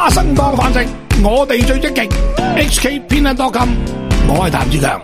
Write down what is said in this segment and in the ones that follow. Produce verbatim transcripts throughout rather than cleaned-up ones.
生當飯食，我哋最積極。H K 偏袒多金，我係譚志強。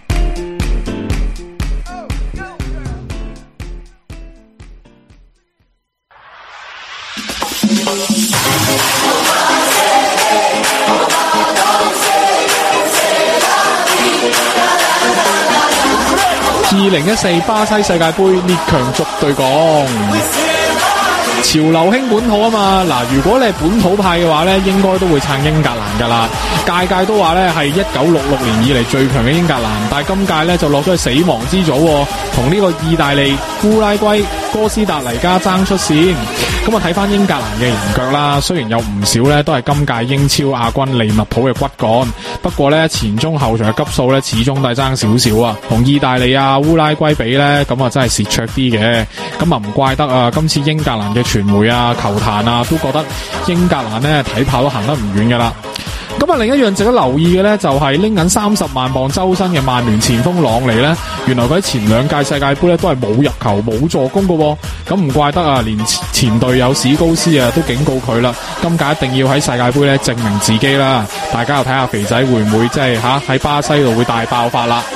二零一四巴西世界盃列強逐對講，潮流興本土啊嘛！嗱，如果你係本土派嘅話咧，應該都會撐英格蘭噶啦。屆屆都話咧係一九六六年以嚟最強嘅英格蘭，但係今屆咧就落咗去死亡之組，同呢個意大利、烏拉圭、哥斯達黎加爭出線。咁啊睇翻英格蘭嘅人腳啦，雖然有唔少咧都係今屆英超亞軍利物浦嘅骨幹，不過咧前中後場嘅級數咧始終都係爭少少啊，同意大利啊、烏拉圭比咧，咁啊真係蝕灼啲嘅。咁啊唔怪得啊，今次英格蘭嘅傳媒啊、球壇啊都覺得英格蘭咧睇炮都行得唔遠噶啦。咁啊，另一樣值得留意嘅咧，就係拎緊三十萬磅周薪嘅曼聯前鋒朗尼咧，原來佢喺前兩屆世界盃咧都係冇入球、冇助攻嘅，咁唔怪得啊，連前隊友史高斯啊都警告佢啦，今屆一定要喺世界盃咧證明自己啦。大家又睇下肥仔會唔會即係吓喺巴西度會大爆發啦？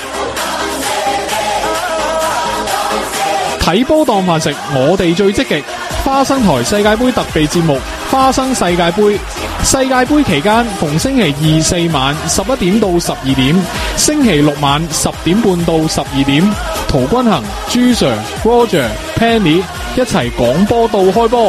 睇波當飯食，我哋最積極。花生台世界盃特備節目《花生世界盃》，世界盃期間逢星期二四晚十一點到十二點，星期六晚十點半到十二點，陶君行、朱 Sir、Roger、Penny 一齊講波到開波。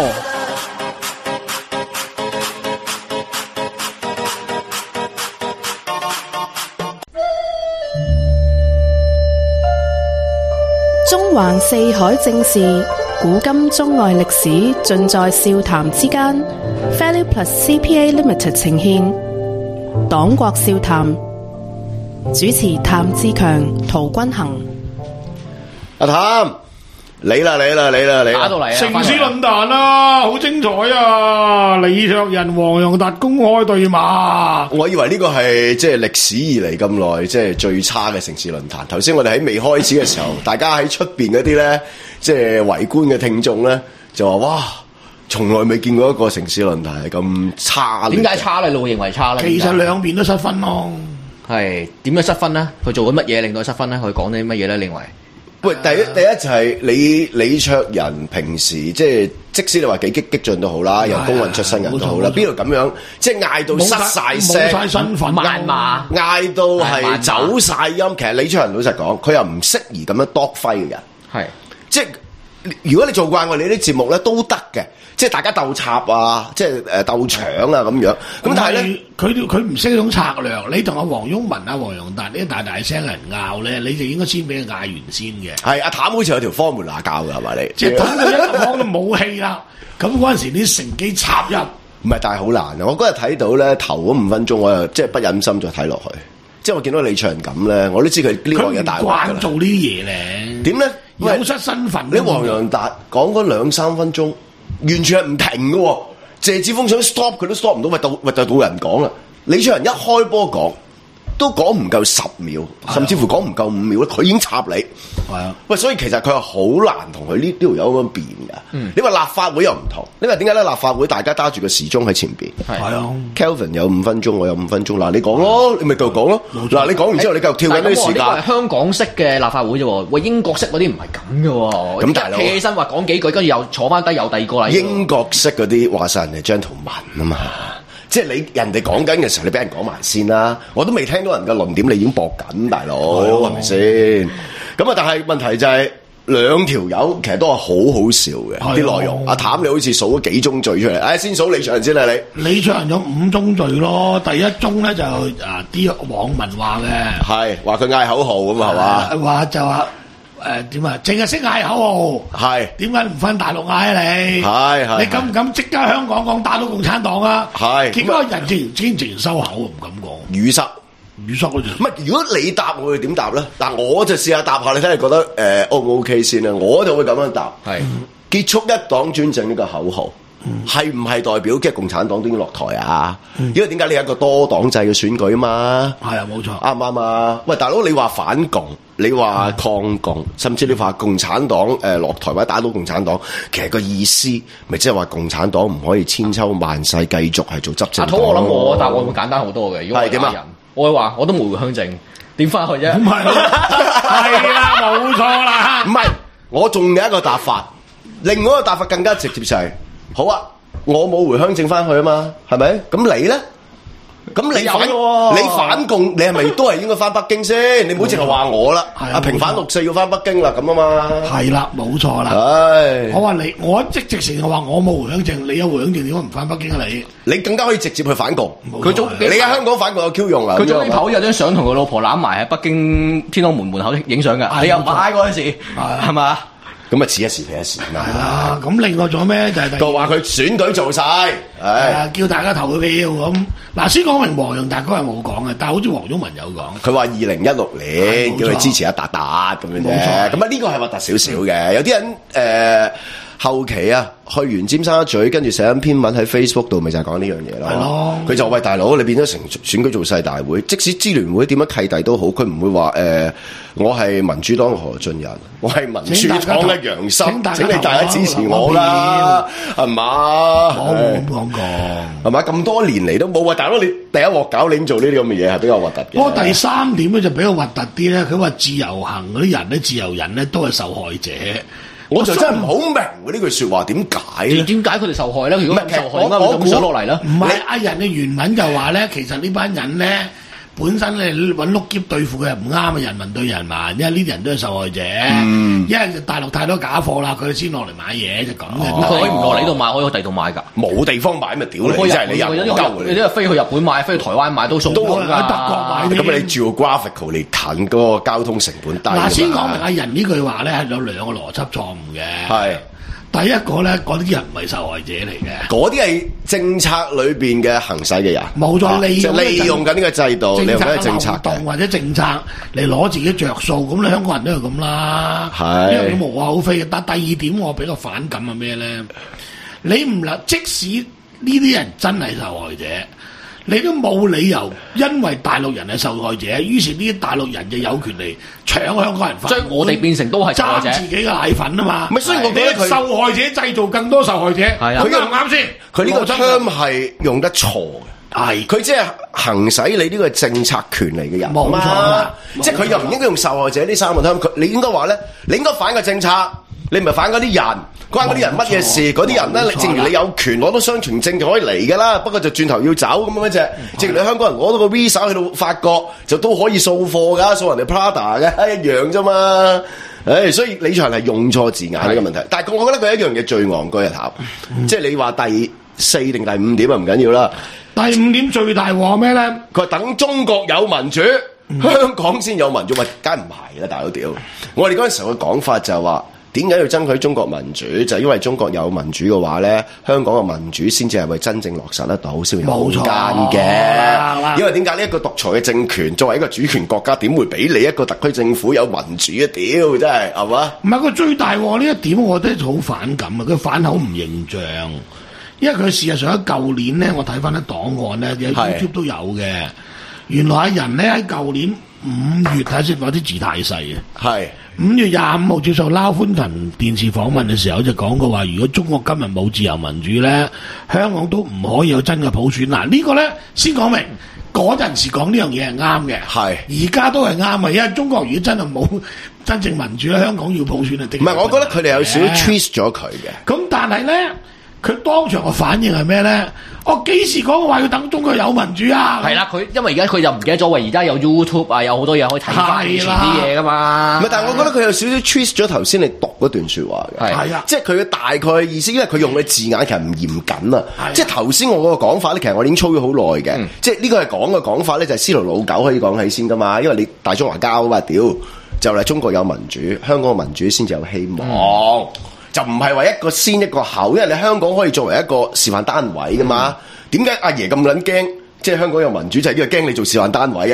中環四海正事，古今中外歷史盡在笑談之間。Value Plus C P A Limited 呈現黨國笑談，主持譚志強、陶君行。 阿譚，嚟啦嚟啦嚟啦嚟！ 打到嚟啊！ 城市論壇啊，好精彩啊！李卓人、黃洋達公開對罵。 我以為呢個係即係歷史以嚟咁耐即係最差嘅城市論壇。頭先我哋喺未開始嘅時候，大家喺出邊嗰啲咧，即係圍觀嘅聽眾咧，就話哇，從來未見過一個城市論壇係咁差。 點解差咧？你會認為差咧？ 其實兩邊都失分咯。 係點樣失分咧？佢做緊乜嘢令到失分咧？佢講啲乜嘢咧？你認為？ 喂，第一第一就係李李卓人平時即係即使你話幾激激進都好啦，由工運出身人都好啦，邊度咁樣即係嗌到失晒聲， 冇晒身份， 謾罵， 嗌到係走晒音。其實李卓人老實講，佢又唔適宜咁樣多揮嘅人，係即係如果你做慣我哋啲節目咧，都得嘅。即係大家鬥插啊，即係誒鬥搶啊咁樣。咁但係咧， 佢佢唔識嗰種策略。你同阿黃毓民、阿黃洋達呢啲大大聲人拗咧，你就應該先俾佢嗌完先嘅。係阿譚好似有條方門拿教㗎係嘛你？ 即係等佢一講到冇氣啦，咁嗰陣時啲乘機插入。 唔係，但係好難啊！我嗰日睇到咧頭嗰五分鐘，我又即係不忍心再睇落去。即係我見到李卓人咁咧，我都知佢呢個嘢大鑊㗎啦。 佢唔慣做呢啲嘢咧。點咧？有失身份。 你黃洋達講嗰兩三分鐘。完全係唔停嘅喎，謝志峰想 stop 佢都 stop 唔到，咪到咪就到人講啦。李卓人一開波講都講唔夠十秒，甚至乎講唔夠五秒咧，佢已經插你。係啊，喂，所以其實佢係好難同佢呢呢條友咁樣辯㗎。嗯、你話立法會又唔同，你話點解咧？立法會大家揸住個時鐘喺前邊，係啊 ，Kelvin 有五分鐘，我有五分鐘，嗱你講咯，你咪繼續講咯。嗱你講完之後，你繼續跳緊啲時間。 呢個係香港式嘅立法會啫喎，喂英國式嗰啲唔係咁嘅喎。咁大佬企起身話講幾句，跟住又坐翻低，又第二個啦。 英國式嗰啲話晒人哋gentleman啊嘛。即係你人哋講緊嘅時候，你俾人講埋先啦。我都未聽到人嘅論點，你已經駁緊，大佬係咪先？咁啊，但係問題就係、是、兩條友其實都係好好笑嘅啲內容。阿譚你好似數咗幾宗罪出嚟，唉，先數李卓人先啦，你李卓人有五宗罪咯。第一宗咧就啊啲網民話嘅， 係話佢嗌口號咁啊，係嘛？ 話就話。誒點啊？淨係識嗌口號，係點解唔返大陸嗌啊？你係係你敢唔敢即刻香港講打倒共產黨啊？係結果人自然堅持收口，唔敢講語塞語塞嗰陣。 唔係如果你答我會點答咧？嗱，我就試下答下你睇下覺得誒 O 唔 OK 先啦。我就會咁樣答係、嗯、結束一黨專政呢個口號， 係唔係代表即係共產黨都要落台啊？ 嗯、 因為點解你係一個多黨制嘅選舉啊嘛？ 係啊，冇錯， 啱唔啱啊？喂，大佬，你話反共，你話抗共，嗯、甚至你話共產黨誒落台或者打倒共產黨，其實個意思咪即係話共產黨唔可以千秋萬世繼續係做執政黨。 阿土，我諗我答案會簡單好多嘅。如果我係人，我會話我都冇回鄉證，點翻去啫？ 唔係，係啦，冇錯啦。 唔係，我仲有一個答法，另外一個答法更加直接就係，好啊，我冇回鄉證翻去啊嘛，係咪？咁你咧？咁你反你反共，你係咪都係應該翻北京先？你唔好淨係話我啦。啊，平反六四要翻北京啦，咁啊嘛。係啦，冇錯啦。 唉， 我話你，我即直情係話我冇回鄉證，你有回鄉證，點解唔翻北京啊？你你更加可以直接去反共。佢早你喺香港反共有 Q 用啊？ 佢早啲頭有張相同佢老婆攬埋喺北京天安門門口影相㗎。你又買嗰陣時係嘛？ 咁啊，此一時彼一時啊嘛。 係啦，咁另外仲有咩就係第二個話佢選舉做晒， 係叫大家投佢票咁。嗱，先講明黃洋達嗰日冇講嘅，但係好似黃毓民有講。佢話二零一六年叫佢支持一達達咁樣啫。咁啊，呢個係核突少少嘅。有啲人誒、呃、後期啊，去完尖沙咀，跟住寫緊篇文喺 Facebook 度，咪就係講呢樣嘢咯。係咯。佢就喂大佬，你變咗成選舉造勢大會，即使支聯會點樣契弟都好，佢唔會話誒、呃、我係民主黨嘅何俊仁，我係民主黨嘅楊森，請你大家支持我啦，係嘛？我冇咁講過，係嘛？咁多年嚟都冇啊！大佬，你第一鑊搞你做呢啲咁嘅嘢係比較核突嘅。不過第三點咧就比較核突啲咧，佢話自由行嗰啲人咧，自由人咧都係受害者。我就真係唔好明喎呢句説話點解咧？點解佢哋受害咧？如果唔受害，點解會咁想落嚟咧？唔係阿人嘅原文就話咧，其實呢班人咧本身咧揾碌篋對付佢係唔啱嘅，人民對人民，因為呢啲人都係受害者。嗯，因為大陸太多假貨啦，佢哋先落嚟買嘢就咁嘅。佢可以唔落嚟呢度買，可以去第度買㗎。冇地方買咪屌你！真係你又鳩你！你都係飛去日本買，飛去台灣買都送到㗎。喺德國買啲。咁你 geographical 嚟近嗰個交通成本低。嗱，先講明阿人呢句話咧係有兩個邏輯錯誤嘅。係。第一個咧，嗰啲人唔係受害者嚟嘅，嗰啲係政策裏邊嘅行使嘅人，冇錯，利用利用緊呢個制度，利用緊政策嘅或者政策嚟攞自己着數，咁你香港人都係咁啦，係因為佢無可厚非嘅。但第二點我比較反感係咩咧？你唔能即使呢啲人真係受害者。你都冇理由，因為大陸人係受害者，於是呢啲大陸人就有權利搶香港人飯，所以我哋變成都係受害者，爭自己嘅奶粉啊嘛。咪所以我覺得佢受害者製造更多受害者，係啊，佢啱唔啱先？佢呢個 term 係用得錯嘅，係佢即係行使你呢個政策權利嘅人，冇錯啦。即係佢又唔應該用受害者呢三個 term，佢你應該話咧，你應該反個政策。你唔係反嗰啲人，關嗰啲人乜嘢事？嗰啲人咧，正如你有權攞到雙程證就可以嚟噶啦，不過就轉頭要走咁樣啫。正如你香港人攞到個 visa 去到法國，就都可以掃貨噶，掃人哋 Prada 嘅一樣啫嘛。誒，所以李卓人係用錯字眼呢個問題。但係我覺得佢一樣嘢最戇居一頭，嗯、即係你話第四定第五點啊，唔緊要啦。第五點最大鑊咩咧？佢話等中國有民主，嗯、香港先有民主，喂，梗係唔係啦，大佬屌！我哋嗰陣時候嘅講法就係話。點解要爭取中國民主？就係、因為中國有民主嘅話咧，香港嘅民主先至係為真正落實得到，先有空間嘅。因為點解呢一個獨裁嘅政權作為一個主權國家，點會俾你一個特區政府有民主啊？屌，真係係嘛？唔係佢最大鑊呢一點，我覺得好反感啊！佢反口唔認賬，因為佢事實上喺舊年咧，我睇翻啲檔案咧，有 YouTube 都有嘅。原來喺人咧喺舊年五月睇下先，嗰啲字太細嘅。係。五月廿五號接受撈歡騰電視訪問嘅時候就講過話，如果中國今日冇自由民主咧，香港都唔可以有真嘅普選。嗱、這個、呢個咧先講明，嗰陣時講呢樣嘢係啱嘅，係而家都係啱嘅，因為中國如果真係冇真正民主咧，香港要普選係定。唔係，我覺得佢哋有少少 twist 咗佢嘅。咁但係咧，佢當場嘅反應係咩咧？我幾時講話要等中國有民主啊？係啦，佢因為而家佢就唔記得咗，喂，而家有 YouTube 啊，有好多嘢可以睇翻以前啲嘢噶嘛。唔係，但係我覺得佢有少少 twist 咗頭先你讀嗰段説話嘅。係啊，即係佢嘅大概意思，因為佢用嘅字眼其實唔嚴謹啊。即係頭先我嗰個講法咧，其實我已經操咗好耐嘅。嗯、即係呢個係講嘅講法咧，就係司徒老狗可以講起先噶嘛。因為你大中華交啊嘛，屌就係中國有民主，香港嘅民主先至有希望。嗯就唔係話一個先一個後，因為你香港可以作為一個示範單位噶嘛。點解、嗯、阿爺咁撚驚？即係香港有民主就係因為驚你做示範單位啊！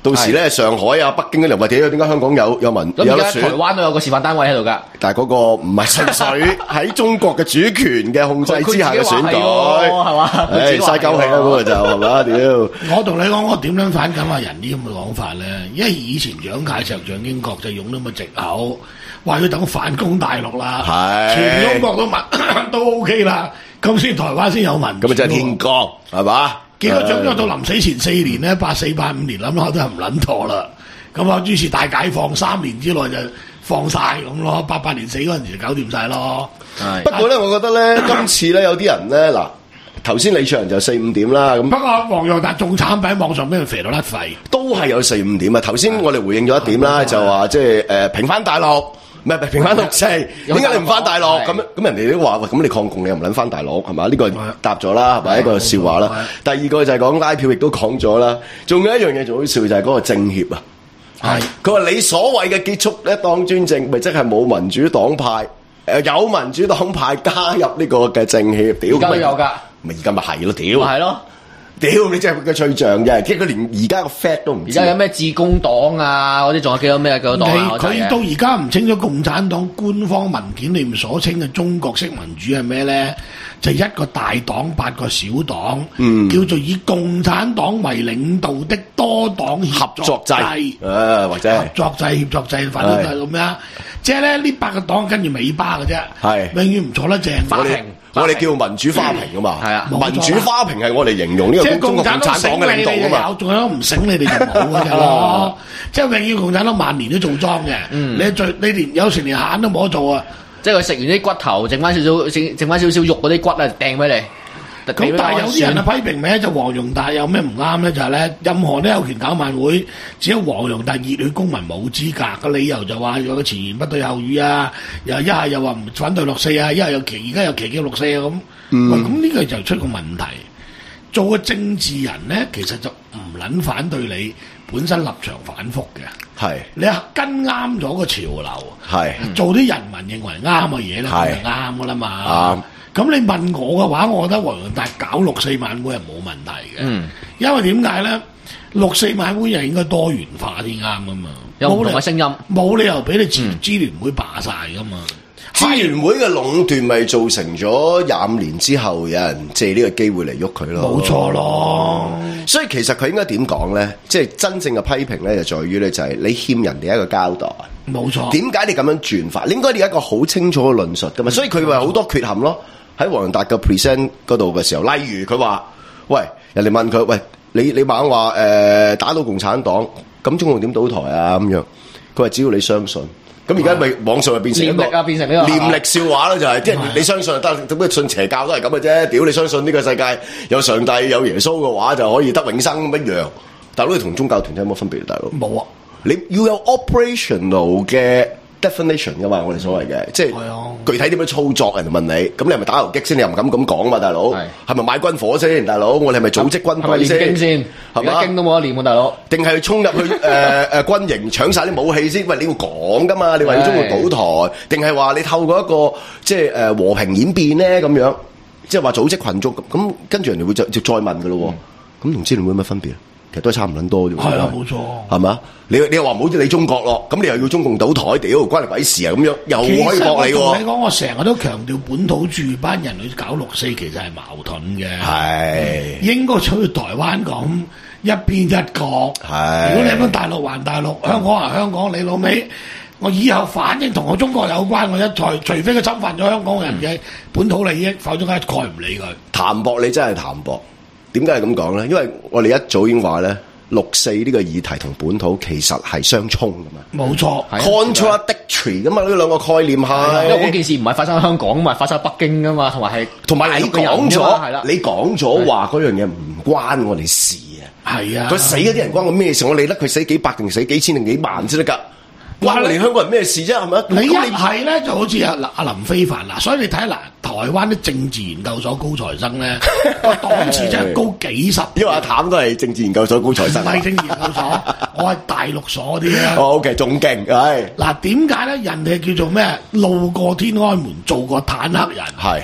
到時咧上海啊、北京嗰啲人話點解香港有有民有得選？ 台灣都有個示範單位喺度㗎。 但係嗰個唔係純粹喺中國嘅主權嘅控制之下嘅選舉， 係嘛？ 誒嘥鳩氣啦嗰個就係嘛？屌！ 我同你講，我點樣反感阿人啲咁嘅講法咧？因為以前蔣介石、蔣經國就用咁嘅藉口，話要等反攻大陸啦，全中國都民都 OK 啦，咁先台灣先有民主。 咁啊真係天光係嘛？ 結果蔣咗到臨死前四年咧，八四八五年諗下都係唔撚妥啦。咁啊，於是大解放三年之內就放晒咁咯。八八年死嗰陣時就搞掂晒咯。 不過咧，我覺得咧，今次咧有啲人咧嗱，頭先李卓人就四五點啦。咁不過黃洋達仲慘，喺網上俾人肥到甩肺， 都係有四五點啊。頭先我哋回應咗一點啦，就話即係誒平翻大陸。唔係平翻六四，點解你唔翻大陸？咁咁人哋都話喂，咁你抗共你又唔撚翻大陸係嘛？呢個答咗啦，係咪一個笑話啦？第二個就係講拉票，亦都講咗啦。仲有一樣嘢仲好笑，就係嗰個政協啊。係佢話你所謂嘅結束一黨專政，咪即係冇民主黨派，誒有民主黨派加入呢個嘅政協。屌， 而家都有㗎， 咪而家咪係咯，屌。咪係咯。屌你真係佢嘅吹象啫，即係佢連而家個 fact 都唔知。 而家有咩致公黨啊？嗰啲仲有幾多咩幾多黨啊？ 佢到而家唔清楚共產黨官方文件裏面所稱嘅中國式民主係咩咧？就係、一個大黨八個小黨，嗯、叫做以共產黨為領導的多黨合作制， 誒或者合作制協作制，反正就係咁樣。即係咧呢八個黨跟住尾巴嘅啫，係永遠唔坐得正。花瓶。 我哋叫民主花瓶啊嘛， 係啊， 民主花瓶係我哋形容呢個中國共產黨嘅領導啊嘛。 仲有唔醒你哋就冇嘅咯，即係永遠共產黨萬年都做莊嘅。嗯、你最你連有時連餡都冇得做啊！ 即係佢食完啲骨頭，剩翻少少，剩剩翻少少肉嗰啲骨啊，掟俾你。 咁但係有啲人啊批評咩？就黃容達有咩唔啱咧？就係、是、咧，任何都有權搞晚會，只有黃容達熱血公民冇資格。個理由就話有個前言不對後語啊，又一係又話唔反對六四啊，一係又奇而家又奇叫六四啊咁。咁呢、嗯、個就出個問題。做個政治人咧，其實就唔撚反對你本身立場反覆嘅。係是你跟啱咗個潮流，係是做啲人民認為啱嘅嘢咧，係啱噶啦嘛。咁你問我嘅話，我覺得黃洋達搞六四晚會係冇問題嘅，嗯、因為點解咧？六四晚會係應該多元化啲啱噶嘛， 有唔同嘅聲音， 冇理由俾你支支聯會霸晒噶嘛。 支聯會嘅壟斷咪造成咗廿五年之後有人借呢個機會嚟喐佢咯， 冇錯咯。 所以其實佢應該點講咧？即係真正嘅批評咧，就在於咧就係你欠人哋一個交代。 冇錯。點解你咁樣轉法？你應該有一個好清楚嘅論述噶嘛。所以佢話好多缺陷咯。喺黃洋達嘅 present 嗰度嘅時候，例如佢話：喂，人哋問佢，喂，你你猛話誒打倒共產黨，咁中共點倒台啊？咁樣，佢話只要你相信。咁而家咪網上咪變成一個念力啊，變成呢個念力笑話咯，就係即係你相信得，咁咩信邪教都係咁嘅啫。屌你相信呢個世界有上帝有耶穌嘅話，就可以得永生咁一樣。大佬你同宗教團體有冇分別？大佬冇啊！ 你要有 operational 嘅 definition 噶嘛？我哋所謂嘅，即係具體點樣操作？人哋問你，咁你係咪打游擊先？你又唔敢咁講嘛，大佬？係咪買軍火先？大佬，我哋係咪組織軍隊先？ 係咪念經先？係嘛？經都冇得念喎，大佬。 定係衝入去誒誒軍營搶晒啲武器先？喂，你要講噶嘛？你話要中國倒台，定係話你透過一個即係誒和平演變咧？咁樣即係話組織群眾咁，咁跟住人哋會就就再問噶咯？咁同支聯會有乜分別啊？其實都係差唔撚多啫喎， 係啊，冇錯， 係嘛？你你又話唔好似你中國咯，咁你又要中共倒台，屌關你鬼事啊？咁樣又可以駁你喎。 其實我同你講，我成日都強調本土住班人去搞六四，其實係矛盾嘅。係是應該出去台灣講一邊一國。係是如果你喺大陸還大陸，香港還香港，你老味，我以後反正同我中國有關，我一再除非佢侵犯咗香港人嘅本土利益，嗯、否則一概唔理佢。 談駁你真係談駁。點解係咁講咧？因為我哋一早已經話咧，六四呢個議題同本土其實係相衝噶嘛。 冇錯 ，contradictory 噶嘛，呢兩個概念係。 因為嗰件事唔係發生喺香港嘛，發生喺北京噶嘛，同埋係同埋你講咗，你講咗話嗰樣嘢唔關我哋事啊。係啊，佢死嗰啲人關我咩事？我理得佢死幾百定死幾千定幾萬先得㗎。關我哋香港人咩事啫？係咪？ 你一係咧就好似阿阿林飛帆嗱，所以你睇嗱，台灣啲政治研究所高材生咧，個檔次真係高幾十。 因為阿譚都係政治研究所高材生。 唔係政治研究所，我係大陸所啲啊。 哦 ，OK，仲勁係。 嗱，點解咧？人哋叫做咩？路過天安門，做過坦克人。係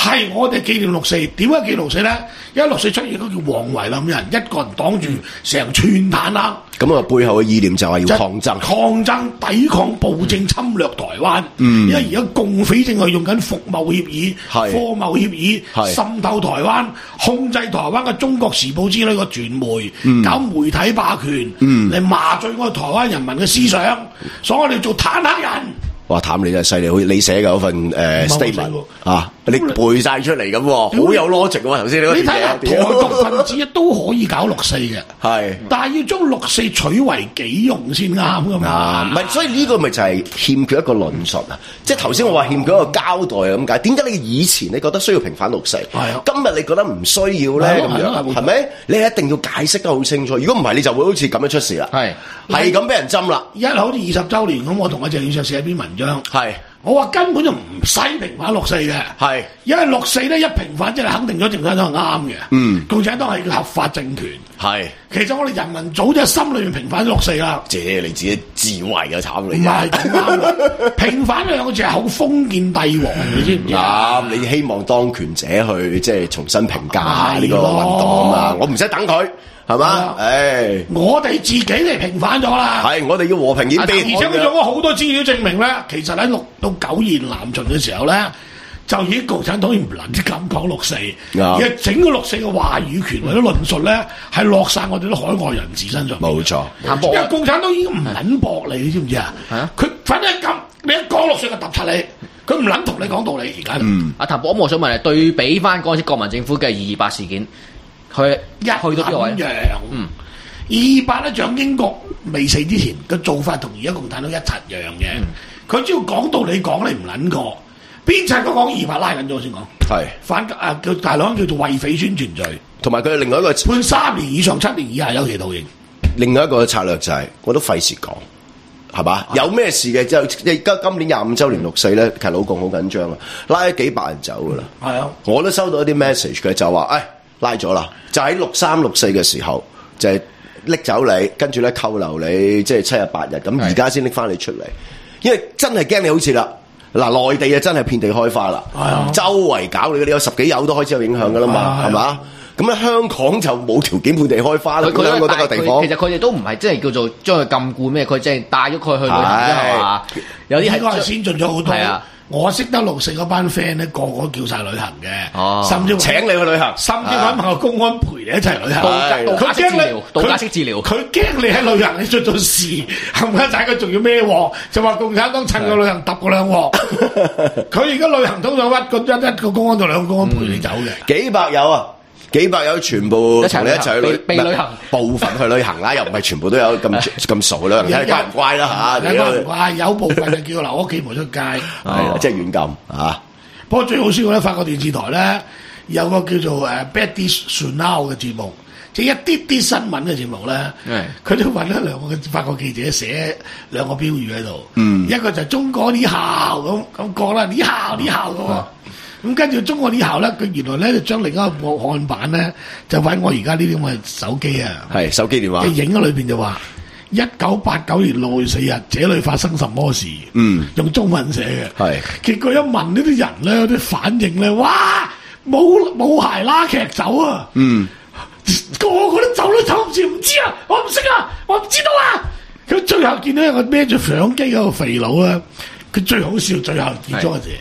係我哋紀念六四，點解紀念六四咧？因為六四出現嗰叫黃維林人，一個人擋住成串坦克。 咁啊，背後嘅意念就係要抗爭， 抗爭抵抗暴政侵略台灣。嗯，因為而家共匪正係用緊服貿協議、貨貿協議滲透台灣，控制台灣嘅中國時報之類嘅傳媒，嗯、搞媒體霸權，嚟、嗯、麻醉我哋台灣人民嘅思想，嗯、所以我哋做坦克人。 哇！譚你真係犀利，好似你寫嘅嗰份誒、呃、statement 啊，你背晒出嚟咁，好有邏輯喎！頭先你嗰啲嘢，你睇下台獨分子都可以搞六四嘅，係，但係要將六四取為己用先啱噶嘛？唔係、啊，所以呢個咪就係欠缺一個論述啊！即係頭先我話欠缺一個交代咁解。點解你以前你覺得需要平反六四，啊、今日你覺得唔需要咧？咁樣係咪？你一定要解釋得好清楚。如果唔係，你就會好似咁樣出事啦。係係咁俾人針啦。一好似二十週年咁，我同阿鄭宇碩寫一篇文章，係我話根本就唔使平反六四嘅，係因為六四咧一平反即係肯定咗共產黨係啱嘅，嗯，共產黨係合法政權，係其實我哋人民早就喺心裏面平反咗六四啦，借你自己智慧嘅慘你，唔係咁啱，平反兩個字係好封建帝王，你知唔知啊？你希望當權者去即係重新評價呢個運動啊嘛，我唔使等佢。係嘛？誒、哎，我哋自己嚟平反咗啦。係，我哋要和平演變。而且佢用咗好多資料證明咧，其實喺六到九二南巡嘅時候咧，就已經共產黨唔能咁講六四，嗯、而係整個六四嘅話語權或者論述咧，係落晒我哋啲海外人士身上。冇錯，因為共產黨已經唔撚駁你，你知唔知啊？佢反正咁，你一講六四就揼柒你，佢唔撚同你講道理。而家，嗯，阿譚博，我想問你，對比翻嗰陣時國民政府嘅二二八事件。佢一去到呢個位，嗯，二二八咧，蔣經國未死之前嘅做法同而家共產黨一齊樣嘅。佢、嗯、只要講道理講你唔撚過，邊層佢講二二八拉緊咗先講，係反啊叫大佬叫做為匪宣傳罪，同埋佢另外一個判三年以上七年以下有期徒刑。另外一個策略就係、是、我都費事講，係嘛？啊、有咩事嘅就而家今年廿五週年六四咧，其實老共好緊張啊，拉咗幾百人走噶啦。係啊，我都收到一啲 message 嘅就話，誒、哎。拉咗啦，就喺六三六四嘅時候，就係拎走你，跟住咧扣留你，即係七日八日，咁而家先拎翻你出嚟，因為真係驚你好似啦，嗱內地啊真係遍地開花啦，啊、周圍搞你，你有十幾友都開始有影響噶啦嘛，係嘛、啊？咁咧香港就冇條件遍地開花啦，佢兩個得個地方。其實佢哋都唔係即係叫做將佢禁錮咩，佢即係帶咗佢去旅行啫嘛。有啲係先進咗好多。我識得六四嗰班 friend 咧，個個叫晒旅行嘅，哦、甚至請你去旅行，甚至揾埋個公安陪你一齊旅行。佢驚你，道家式治療，佢驚你喺旅行你出咗事，冚家仔佢仲要孭鑊，就話共產黨趁個旅行揼過兩鑊。佢而家旅行通常屈個一一個公安同兩個公安陪你走嘅、嗯，幾百友啊！幾百友全部同你一齊去旅被旅行，部分去旅行啦，又唔係全部都有咁咁傻嘅旅行，睇乖唔乖啦嚇？乖唔乖？有部分就叫佢留屋企唔出街，係啊，即係軟禁啊！不過最好笑咧，法國電視台咧有個叫做誒 Badi Journal 嘅節目，即係一啲啲新聞嘅節目咧，佢都揾咗兩個法國記者寫兩個標語喺度，嗯，一個就係中國呢校咁咁講啦，呢校呢校咁。咁跟住中國呢校咧，佢原來咧就將另一個案版咧，就揾我而家呢啲咁嘅手機啊，係手機電話，影咗裏邊就話一九八九年六月四日，這裏發生什麼事？嗯，用中文寫嘅，係。結果一問呢啲人咧，啲反應咧，哇，冇冇鞋拉劇走啊！嗯，個個都走都走唔住，唔知啊，我唔識啊，我唔知道啊。佢最後見到一個孭住相機嗰個肥佬啊，佢最好笑，最後結咗個字。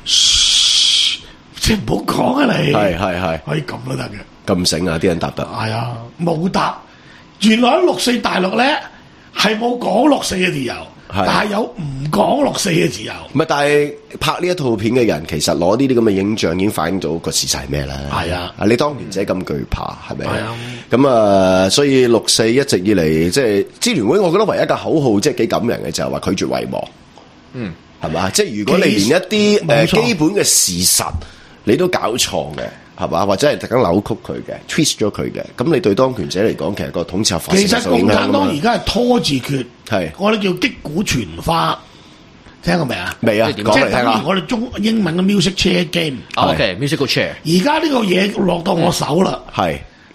即係唔好講啊！你係係係可以咁都得嘅，咁醒啊！啲人答得係啊，冇答。原來喺六四大陸咧係冇講六四嘅自由，但係有唔講六四嘅自由。唔係，但係拍呢一套片嘅人其實攞呢啲咁嘅影像已經反映到個事實係咩咧？係啊，啊你當權者咁懼怕係咪？係啊，咁啊，所以六四一直以嚟即係支聯會，我覺得唯一嘅口號即係幾感人嘅就係話拒絕遺忘。嗯，係嘛？即係如果你連一啲誒基本嘅事實你都搞錯嘅，係嘛？或者係特登扭曲佢嘅 twist 咗佢嘅，咁你對當權者嚟講，其實個統治合法性受影響。其實共產黨而家係拖字訣，係我哋叫擊鼓傳花，聽過未啊？未啊，講嚟聽下。我哋中英文嘅 music chair game，OK，musical chair。而家呢個嘢落到我手啦，係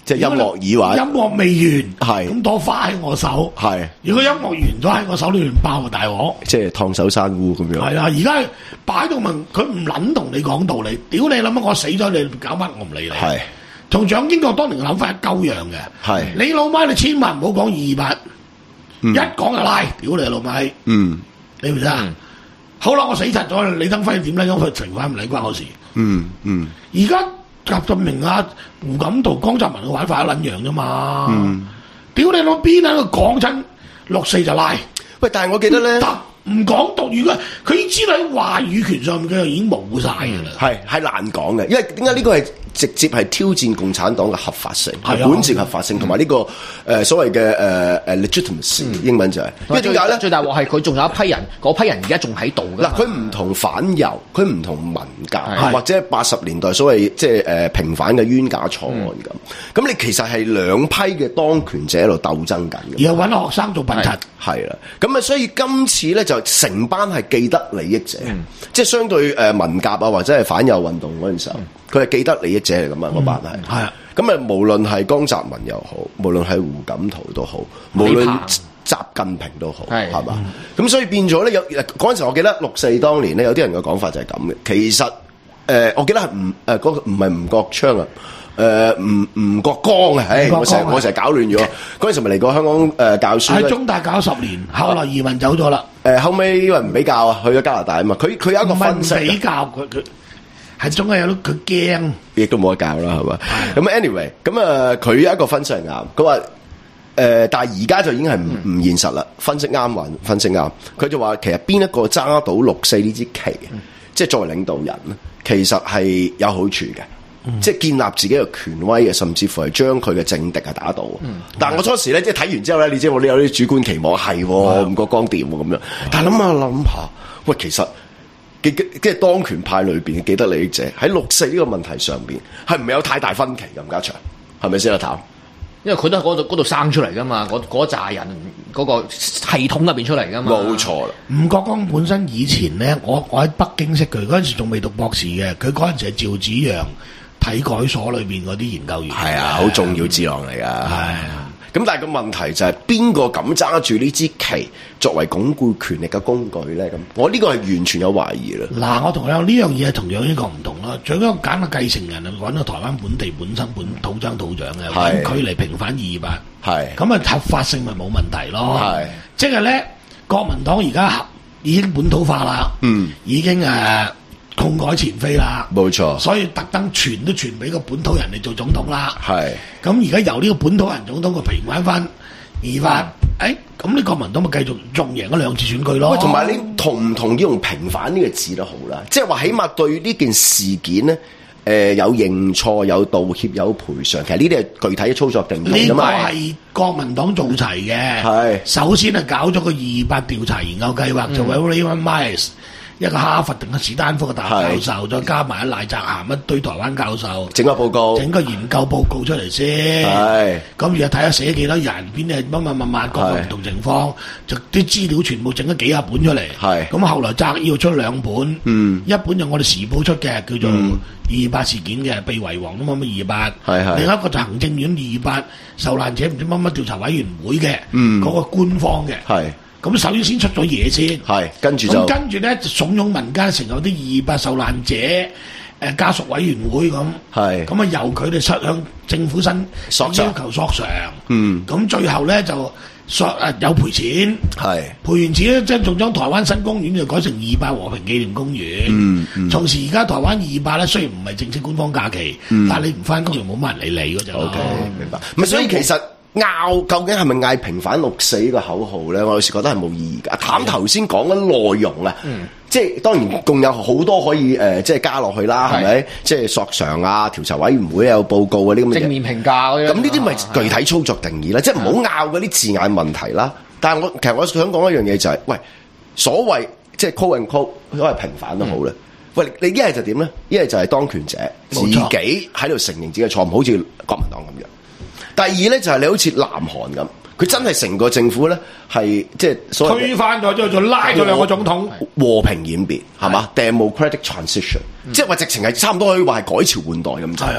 即係音樂耳環， 音樂未完，係咁朵花喺我手，係如果音樂完咗喺我手裏面爆個大鑊， 即係燙手山芋咁樣。係啊，而家擺到明，佢唔撚同你講道理，屌你諗乜我死咗你搞乜我唔理你。係同蔣經國當年嘅諗法係鳩樣嘅。係你老媽你千萬唔好講二二八，一講就拉，屌你老媽。嗯，你明唔明啊？好啦，我死柒咗，李登輝點咧？咁佢情況唔理關我事。嗯嗯，而家。習近平啊、胡錦濤、江澤民嘅玩法一撚樣啫嘛，嗯、屌你老邊喺度講親六四就拉， 喂！但係我記得咧， 唔講獨語嘅，佢已知道喺話語權上面佢已經冇晒㗎啦。 係係難講嘅，因為點解呢個係直接係挑戰共產黨嘅合法性、係管治合法性，同埋呢個誒、呃、所謂嘅誒誒 legitimacy，英文就係、是。因為點解咧？ 最大鑊係佢仲有一批人，嗰批人而家仲喺度㗎。 嗱，佢唔同反右，佢唔同文革，或者八十年代所謂即係誒平反嘅冤假錯案咁。咁、嗯、你其實係兩批嘅當權者喺度鬥爭緊嘅。 然後揾學生做笨柒。 係啦，咁啊，所以今次咧就成班係既得利益者，嗯、即係相對誒文革啊或者係反右運動嗰陣時候，佢係、嗯、既得利益者嚟㗎嘛，嗰班係。係啊，咁啊，無論係江澤民又好，無論係胡錦濤都好，無論習近平都好，係係嘛，咁、嗯、所以變咗咧有嗰陣時，我記得六四當年咧，有啲人嘅講法就係咁嘅。其實誒、呃，我記得係吳誒嗰個唔係吳國昌啊。誒吳吳國光啊，唉，我成我成日搞亂咗。嗰陣時咪嚟過香港誒、呃、教書， 喺中大教十年，後來移民走咗啦。 誒、呃、後尾因為唔俾教啊，去咗加拿大啊嘛。佢佢有一個分析，唔俾教佢佢係總係有佢驚， 亦都冇得教啦，係嘛？咁 anyway，咁啊佢有一個分析係啱，佢話誒，但係而家就已經係唔唔現實啦。分析啱還分析啱，佢就話其實邊一個揸到六四呢支旗，嗯、即係作為領導人咧，其實係有好處嘅。嗯、即係建立自己嘅權威嘅，甚至乎係將佢嘅政敵係打倒。嗯、但係我初時咧，即係睇完之後咧，你知我都有啲主觀期望係吳國光掂咁樣。但係諗下諗下，喂，其實嘅即係當權派裏邊嘅既得利益者喺六四呢個問題上邊係唔係有太大分歧嘅？吳家祥係咪先阿譚？ 因為佢都喺嗰度嗰度生出嚟噶嘛，嗰嗰扎人嗰、嗰個系統入邊出嚟噶嘛。 冇錯啦。 吳國光本身以前咧，我我喺北京識佢嗰陣時仲未讀博士嘅，佢嗰陣時係趙紫陽體改所裏邊嗰啲研究員， 係啊，好重要之狼嚟噶。係，咁但係個問題就係邊個敢揸住呢支旗作為鞏固權力嘅工具咧？咁我呢個係完全有懷疑啦。 嗱，我同你講呢樣嘢係同樣呢個唔同啦。最緊要揀個繼承人啊，揾個台灣本地本身本土生土長嘅，揾佢嚟平反二二八，係咁啊，合法性咪冇問題咯。係，即係咧，國民黨而家已經本土化啦，嗯，已經誒。痛改前非啦， 冇錯， 所以特登傳都傳俾個本土人嚟做總統啦。 係， 咁而家由呢個本土人總統個平反翻二八，誒、嗯，咁呢國民黨咪繼續仲贏咗兩次選舉咯。 喂，同埋你同唔同意用平反呢個字都好啦，即係話起碼對呢件事件咧，誒、呃、有認錯、有道歉、有賠償，其實呢啲係具體嘅操作定義㗎嘛。 呢個係國民黨做齊嘅，係首先係搞咗個二二八調查研究計劃，就為 Raymond Myers。一個哈佛定個史丹福嘅大學教授，再加埋一賴澤咸一堆台灣教授， 整個報告， 整個研究報告出嚟先。係咁而家睇下寫幾多人，邊啲乜乜乜乜各個唔同情況，就啲資料全部整咗幾廿本出嚟。係咁後來澤要出兩本，嗯，一本就我哋時報出嘅，叫做二二八事件嘅被遺忘咁乜乜二二八，係係。另一個就行政院二二八受難者唔知乜乜調查委員會嘅，嗯，嗰個官方嘅，係。咁首先先出咗嘢先，係跟住就跟住咧就慫恿民間成立啲二二八受難者誒、呃、家屬委員會咁，係咁啊由佢哋向政府申索要求索償，嗯，咁最後咧就索誒、呃、有賠錢，係賠完錢咧即係仲將台灣新公園就改成二二八和平紀念公園，嗯嗯，同時而家台灣二二八咧雖然唔係正式官方假期，嗯、但係你唔翻工就冇乜人理你嗰陣。O K，明白。咪所以其實。拗究竟係咪嗌平反六四呢個口號咧？我有時覺得係冇意義㗎。譚頭先講緊內容啊，嗯、即係當然共有好多可以誒、呃，即係加落去啦，係咪是？即係索償啊，調查委員會有報告啊，呢咁嘅正面評價嗰啲。咁呢啲咪具體操作定義啦，的即係唔好拗嗰啲字眼問題啦。但係我其實我想講一樣嘢就係、是，喂，所謂即係 call and call，所謂平反都好啦。嗯、喂，你一係就點咧？一係就係當權者自己喺度承認自己嘅錯誤，好似國民黨咁樣。第二咧就係、是、你好似南韓咁，佢真係成個政府咧係即係所謂推翻咗之後，就拉咗兩個總統，和平演變係嘛 democratic transition，、嗯、即係話直情係差唔多可以話係改朝換代咁滯。係啊，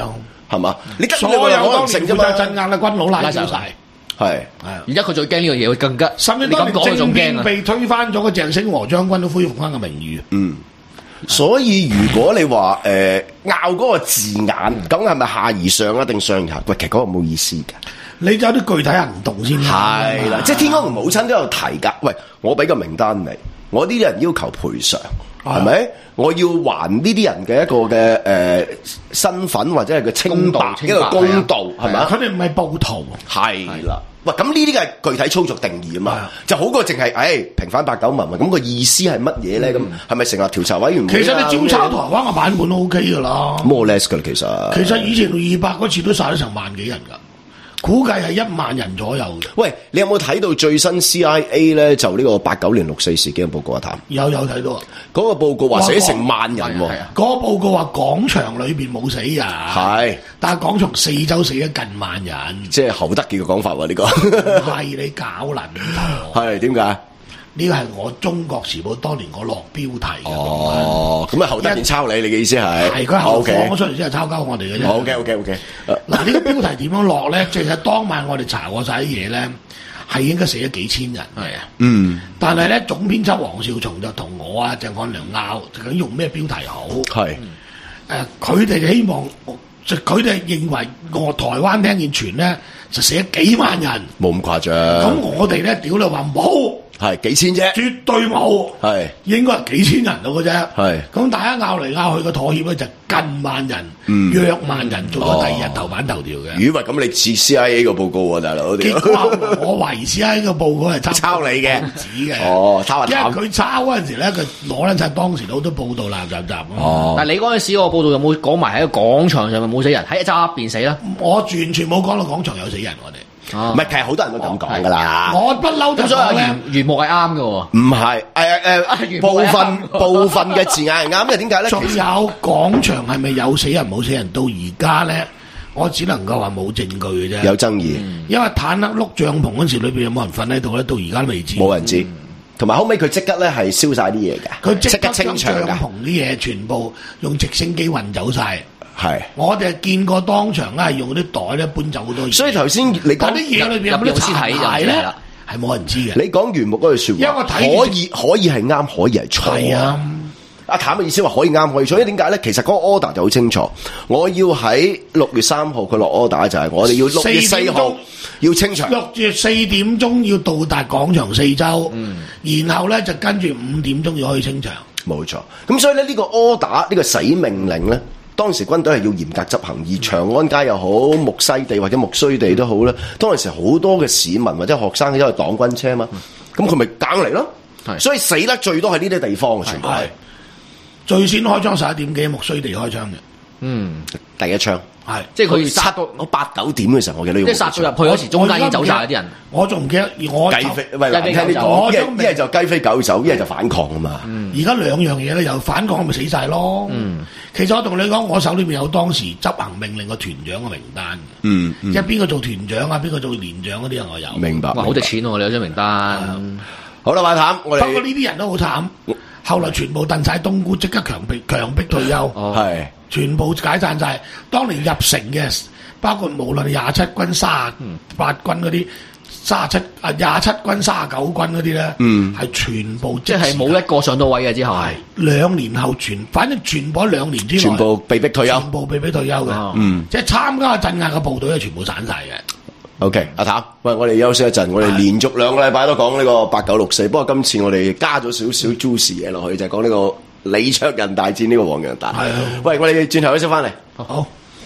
係嘛？你得所有當年負責鎮壓嘅軍佬拉走晒。 係係， 而家佢最驚呢樣嘢，會更加甚至當年政變被推翻咗嘅鄭星和將軍都恢復翻個名譽。 嗯，所以如果你話誒拗嗰個字眼，咁係咪下而上啊定上而下？喂，其實嗰個冇意思㗎。 你有啲具體行動先係啦，即係天安門母親都有提㗎。喂，我俾個名單你，我呢啲人要求賠償。係咪？我要還呢啲人嘅一個嘅誒、呃、身份或者係個清白一個公道，係咪？ 佢哋唔係暴徒， 係啦。喂，咁呢啲嘅係具體操作定義啊嘛，就好過淨係誒平反八九民。咁個意思係乜嘢咧？咁係咪成立調查委員會？ 其實你照抄台灣嘅版本都 OK 㗎啦 more less 㗎啦，其實。 其實以前二百嗰次都殺咗成萬幾人㗎。估計係一萬人左右嘅。 喂，你有冇睇到最新 C I A 咧就呢個八九年六四事件嘅報告啊？譚有有睇到啊！ 嗰個報告話死成萬人喎。 嗰個報告話廣場裏邊冇死人，係，但係廣場四周死咗近萬人。 即係侯德傑嘅講法喎，呢個係你搞撚頭。 係點解？ 呢個係我中國時報當年我落標題嘅。 哦，咁啊侯德健抄你，你嘅意思係？ 係佢後放咗出嚟先係抄鳩我哋嘅啫。 OK OK OK。 嗱，呢個標題點樣落咧？其實當晚我哋查過晒啲嘢咧，係應該死咗幾千人。係啊。嗯。但係咧，總編輯黃少松就同我啊鄭漢良拗，究竟用咩標題好？係。誒、呃，佢哋希望，就佢哋認為我台灣聽見傳咧，就死咗幾萬人。冇咁誇張。咁我哋咧，屌你話冇。係幾千啫，絕對冇，係應該係幾千人到嘅啫。係咁大家拗嚟拗去嘅妥協咧就近萬人，嗯、約萬人做咗第二日頭版頭條嘅。如果咁你似 C I A 個報告喎，大佬。結果我懷疑 C I A 個報告係抄抄你嘅紙嘅。哦，抄因為佢抄嗰陣時咧，佢攞撚晒當時好多報道爛雜雜。哦，但係你嗰陣時個報道有冇講埋喺個廣場上面冇死人，喺側邊死啦？我完全冇講到廣場有死人，我哋。唔係、啊，其實好多人都咁講噶啦。我不嬲都所以原原目係啱嘅喎。唔係，誒誒部分部分嘅字眼係啱，因為點解咧？仲有廣場係咪有死人冇死人？到而家咧，我只能夠話冇證據嘅啫。有爭議，嗯、因為坦克碌帳篷嗰時裏邊有冇人瞓喺度咧？到而家都未知。冇人知。同埋後尾佢即刻咧係燒晒啲嘢嘅，佢即刻清場嘅。帳篷啲嘢全部用直升機運走晒。係，我哋係見過當場咧，係用啲袋咧搬走好多嘢。所以頭先你講啲嘢裏邊有冇啲殘骸咧？係冇人知嘅。你講原木嗰句説話，因為我睇可以可以係啱，可以係錯。係啊，阿譚嘅意思話可以啱，可以錯。因為點解咧？其實嗰個 order 就好清楚，我要喺六月三號佢落 order 就係我哋要六月四號要清場。六月四點鐘要到達廣場四周，嗯、然後咧就跟住五點鐘要可以清場。冇錯。咁所以咧呢個 order 呢個死命令咧。當時軍隊係要嚴格執行，而長安街又好、木西地或者木須地都好啦。當時好多嘅市民或者學生因為擋軍車嘛，咁佢咪揀嚟咯。所以死得最多係呢啲地方嘅，全部係最先開槍十一點幾，木須地開槍嘅。嗯，第一槍係即係佢殺到我八九點嘅時候，我記得要即係殺咗入去嗰時，中間已經走晒啲人。我仲唔記得我雞飛喂，難聽啲講，一一係就雞飛狗走，一係就反抗啊嘛。而家兩樣嘢咧，又反抗咪死晒咯。嗯，其實我同你講，我手裏面有當時執行命令個團長嘅名單。嗯，即係邊個做團長啊，邊個做連長嗰啲人我有。明白。哇，好值錢喎！你有張名單。好啦，馬坦，我哋不過呢啲人都好慘，後來全部燉晒冬菇，即刻強迫強迫退休。係。全部解散晒，當年入城嘅，包括無論廿七軍、卅八軍嗰啲，卅七啊廿七軍、卅九軍嗰啲咧，係、嗯、全部即係冇一個上到位嘅之後，係兩年後全，反正全部喺兩年之內，全部被逼退休，全部被逼退休嘅，哦、嗯，即係參加鎮壓嘅部隊係全部散晒嘅。OK，阿譚，喂，我哋休息一陣，我哋連續兩個禮拜都講呢個八九六四，不過今次我哋加咗少少 juicy 嘢落去，就係講呢個。李卓人大戰呢個黃洋達，係啊！喂，我哋轉頭休息翻嚟。好，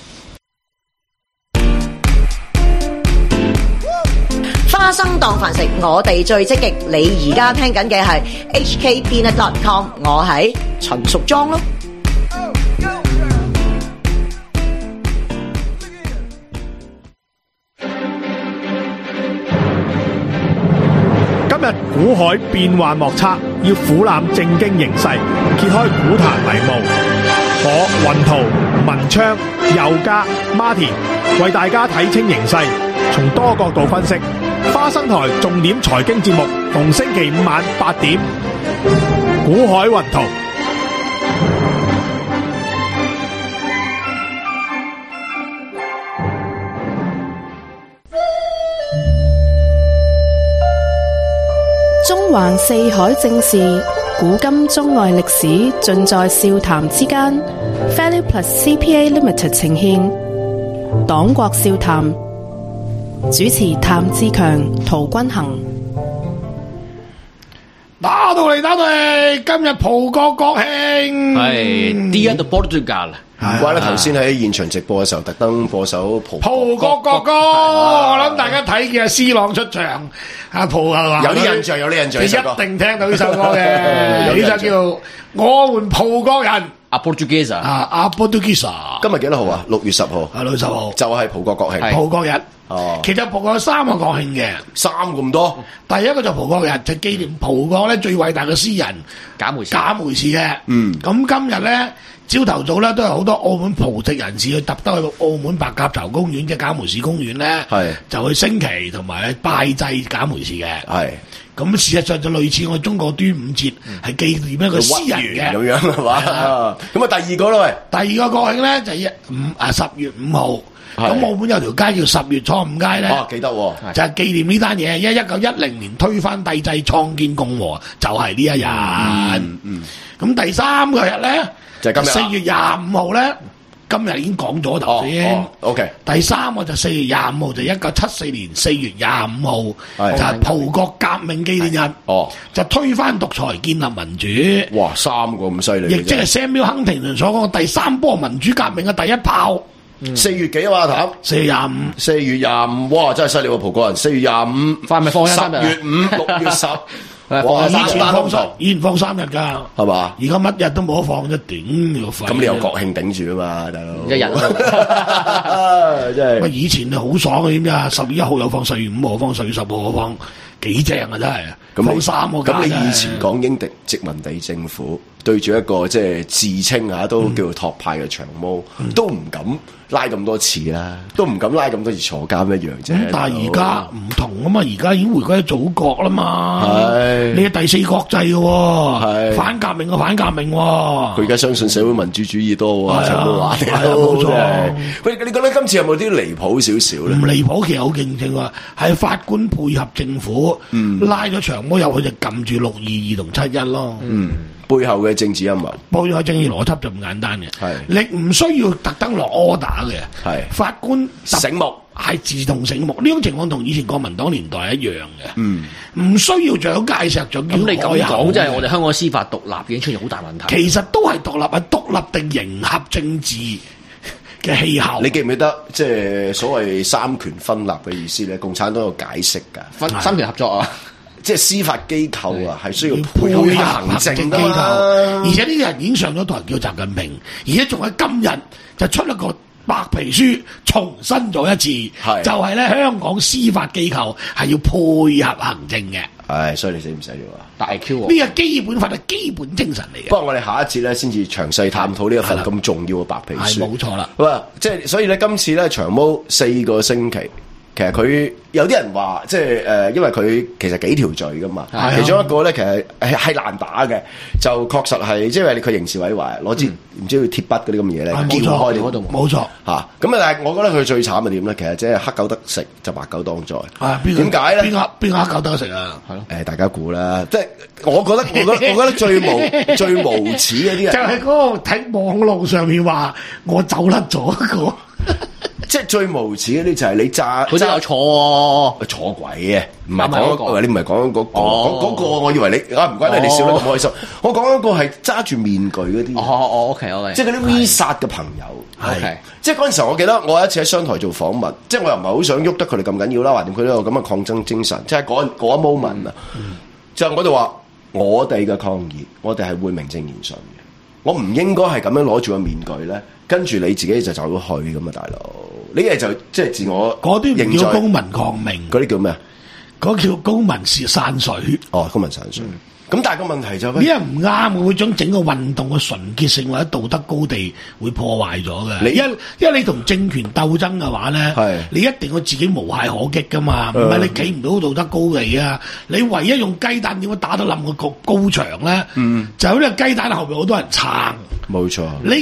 花生當飯食，我哋最積極。你而家聽緊嘅係 H K Peanut dot com， 我係陳淑莊咯。 今日股海變幻莫測，要俯瞰政經形勢，揭開股壇迷霧。我雲圖、文昌、佑嘉、Martin 為大家睇清形勢，從多角度分析。花生台重點財經節目，逢星期五晚八點，股海雲圖。 橫四海正事，古今中外歷史，盡在笑談之間。Value Plus C P A Limited 呈現黨國笑談，主持譚志強、陶君行。 打到嚟，打到嚟！今日葡國國慶， 係 Dia de Portugal。 唔怪啦，頭先喺現場直播嘅時候，特登播首葡葡國國歌。我諗大家睇見阿 C 朗出場，阿葡係嘛？ 有啲印象，有啲印象。 你一定聽到呢首歌嘅，呢首叫《我們葡國人》。 阿 Portuguesa 啊，阿 Portuguesa。 今日幾多號啊？六月十號。 係六月十號， 就係葡國國慶。 葡國日。 哦， 其實葡國有三個國慶嘅， 三咁多。 第一個就葡國日，就紀念葡國咧最偉大嘅詩人賈梅士。 賈梅士嘅。 嗯。 咁今日咧朝頭早咧都有好多澳門葡籍人士去特登去澳門白鴿巢公園即係賈梅士公園咧， 係就去升旗同埋去拜祭賈梅士嘅。 係。 咁事實上就類似我中國端午節係紀念一個詩人嘅咁樣係嘛？咁啊第二個啦喂， 第二個國慶咧就一五啊十月五號。咁澳門有條街叫十月初五街咧， 哦記得喎， 就係紀念呢單嘢，因為一九一零年推翻帝制創建共和就係呢一日。 嗯嗯。 咁第三個日咧就係今日四月廿五號咧，今日已經講咗頭先。 OK。第三個就四月廿五號，就一九七四年四月廿五號，就係葡國革命紀念日。 哦。就推翻獨裁，建立民主。 哇，三個咁犀利。亦即係 Samuel Huntington所講嘅第三波民主革命嘅第一炮。 四月幾啊嘛，譚？ 四月廿五。 四月廿五，哇！真係犀利喎，葡國人。四月廿五， 快咪放一十月五、六月十， 哇！以前放三，以前放三日㗎， 係嘛？ 而家乜日都冇得放，一點要放。 咁你有國慶頂住啊嘛，大佬。 一日真係。 喂，以前就好爽嘅點呀？十月一號有放，十月五號放，十月十號有放，幾正啊！真係。放三個假。 咁你以前講英殖殖民地政府對住一個即係自稱嚇都叫做托派嘅長毛，都唔敢拉咁多次啦，都唔敢拉咁多次坐監一樣啫。 咁但係而家唔同啊嘛，而家已經回歸咗祖國啦嘛。係你係第四國際嘅喎，反革命嘅反革命喎。佢而家相信社會民主主義多喎，長毛話。 係啊，冇錯。 喂，你覺得今次有冇啲離譜少少咧？ 唔離譜，其實好勁正喎，係法官配合政府，拉咗長毛入去就撳住六二二同七一咯。 嗯。背後嘅政治陰謀， 背後政治邏輯就唔簡單嘅， 係你唔需要特登落 order 嘅， 係法官醒目， 係自動醒目。呢種情況同以前國民黨年代係一樣嘅， 嗯， 唔需要蔣介石就咁你咁講，即係我哋香港司法獨立已經出現好大問題。 其實都係獨立，係獨立定迎合政治嘅氣候。 你記唔記得即係所謂三權分立嘅意思咧？共產黨有解釋㗎， 分三權合作啊。 即係司法機構啊，係需要配合行政機構， 而且呢啲人已經上咗台叫習近平，而且仲喺今日就出一個白皮書，重申咗一次，就係咧香港司法機構係要配合行政嘅。 係，所以你死唔死咗啊？ 大 Q 呢個基本法係基本精神嚟嘅。 不過我哋下一節咧先至詳細探討呢一份咁重要嘅白皮書。 冇錯啦。 哇！即係所以咧，今次咧長毛四個星期。其實佢有啲人話，即係誒，因為佢其實幾條罪噶嘛，其中一個咧其實係係難打嘅，就確實係即係佢刑事毀壞，攞支唔知要鐵筆嗰啲咁嘅嘢咧，撬開你嗰度， 冇錯嚇。咁啊，但係我覺得佢最慘係點咧？其實即係黑狗得食就白狗當災。 點解咧？ 邊個邊個黑狗得食啊？係咯。 誒，大家估啦，即係我覺得，我覺得，我覺得最無最無恥嗰啲人， 就係嗰個睇網絡上面話我走甩咗一個。 即係最無恥嗰啲就係你揸， 佢真係坐喎， 坐鬼嘅，唔係講嗰個，你唔係講嗰個，嗰個我以為你啊唔怪得你笑得咁開心。我講嗰個係揸住面具嗰啲， 哦哦，OK OK， 即係嗰啲 V 殺嘅朋友，係，即係嗰陣時候我記得我有一次喺商台做訪問，即係我又唔係好想喐得佢哋咁緊要啦，橫掂佢都有咁嘅抗爭精神，即係嗰嗰一 moment 啊，就我就話我哋嘅抗議，我哋係會名正言順嘅，我唔應該係咁樣攞住個面具咧，跟住你自己就走咗去咁啊，大佬。呢嘢就即係自我， 嗰啲唔叫公民抗命， 嗰啲叫咩啊？ 嗰叫公民是散水。 哦，公民散水。咁、嗯、但係個問題就係、 是，呢樣唔啱，會將整個運動嘅純潔性或者道德高地會破壞咗嘅。你因因為你同政權鬥爭嘅話咧，你一定要自己無懈可擊噶嘛，唔係、嗯、你企唔到道德高地啊！你唯一用雞蛋點樣打得冧個高牆咧？嗯，就喺呢個雞蛋後邊好多人撐。 冇錯。 你而家大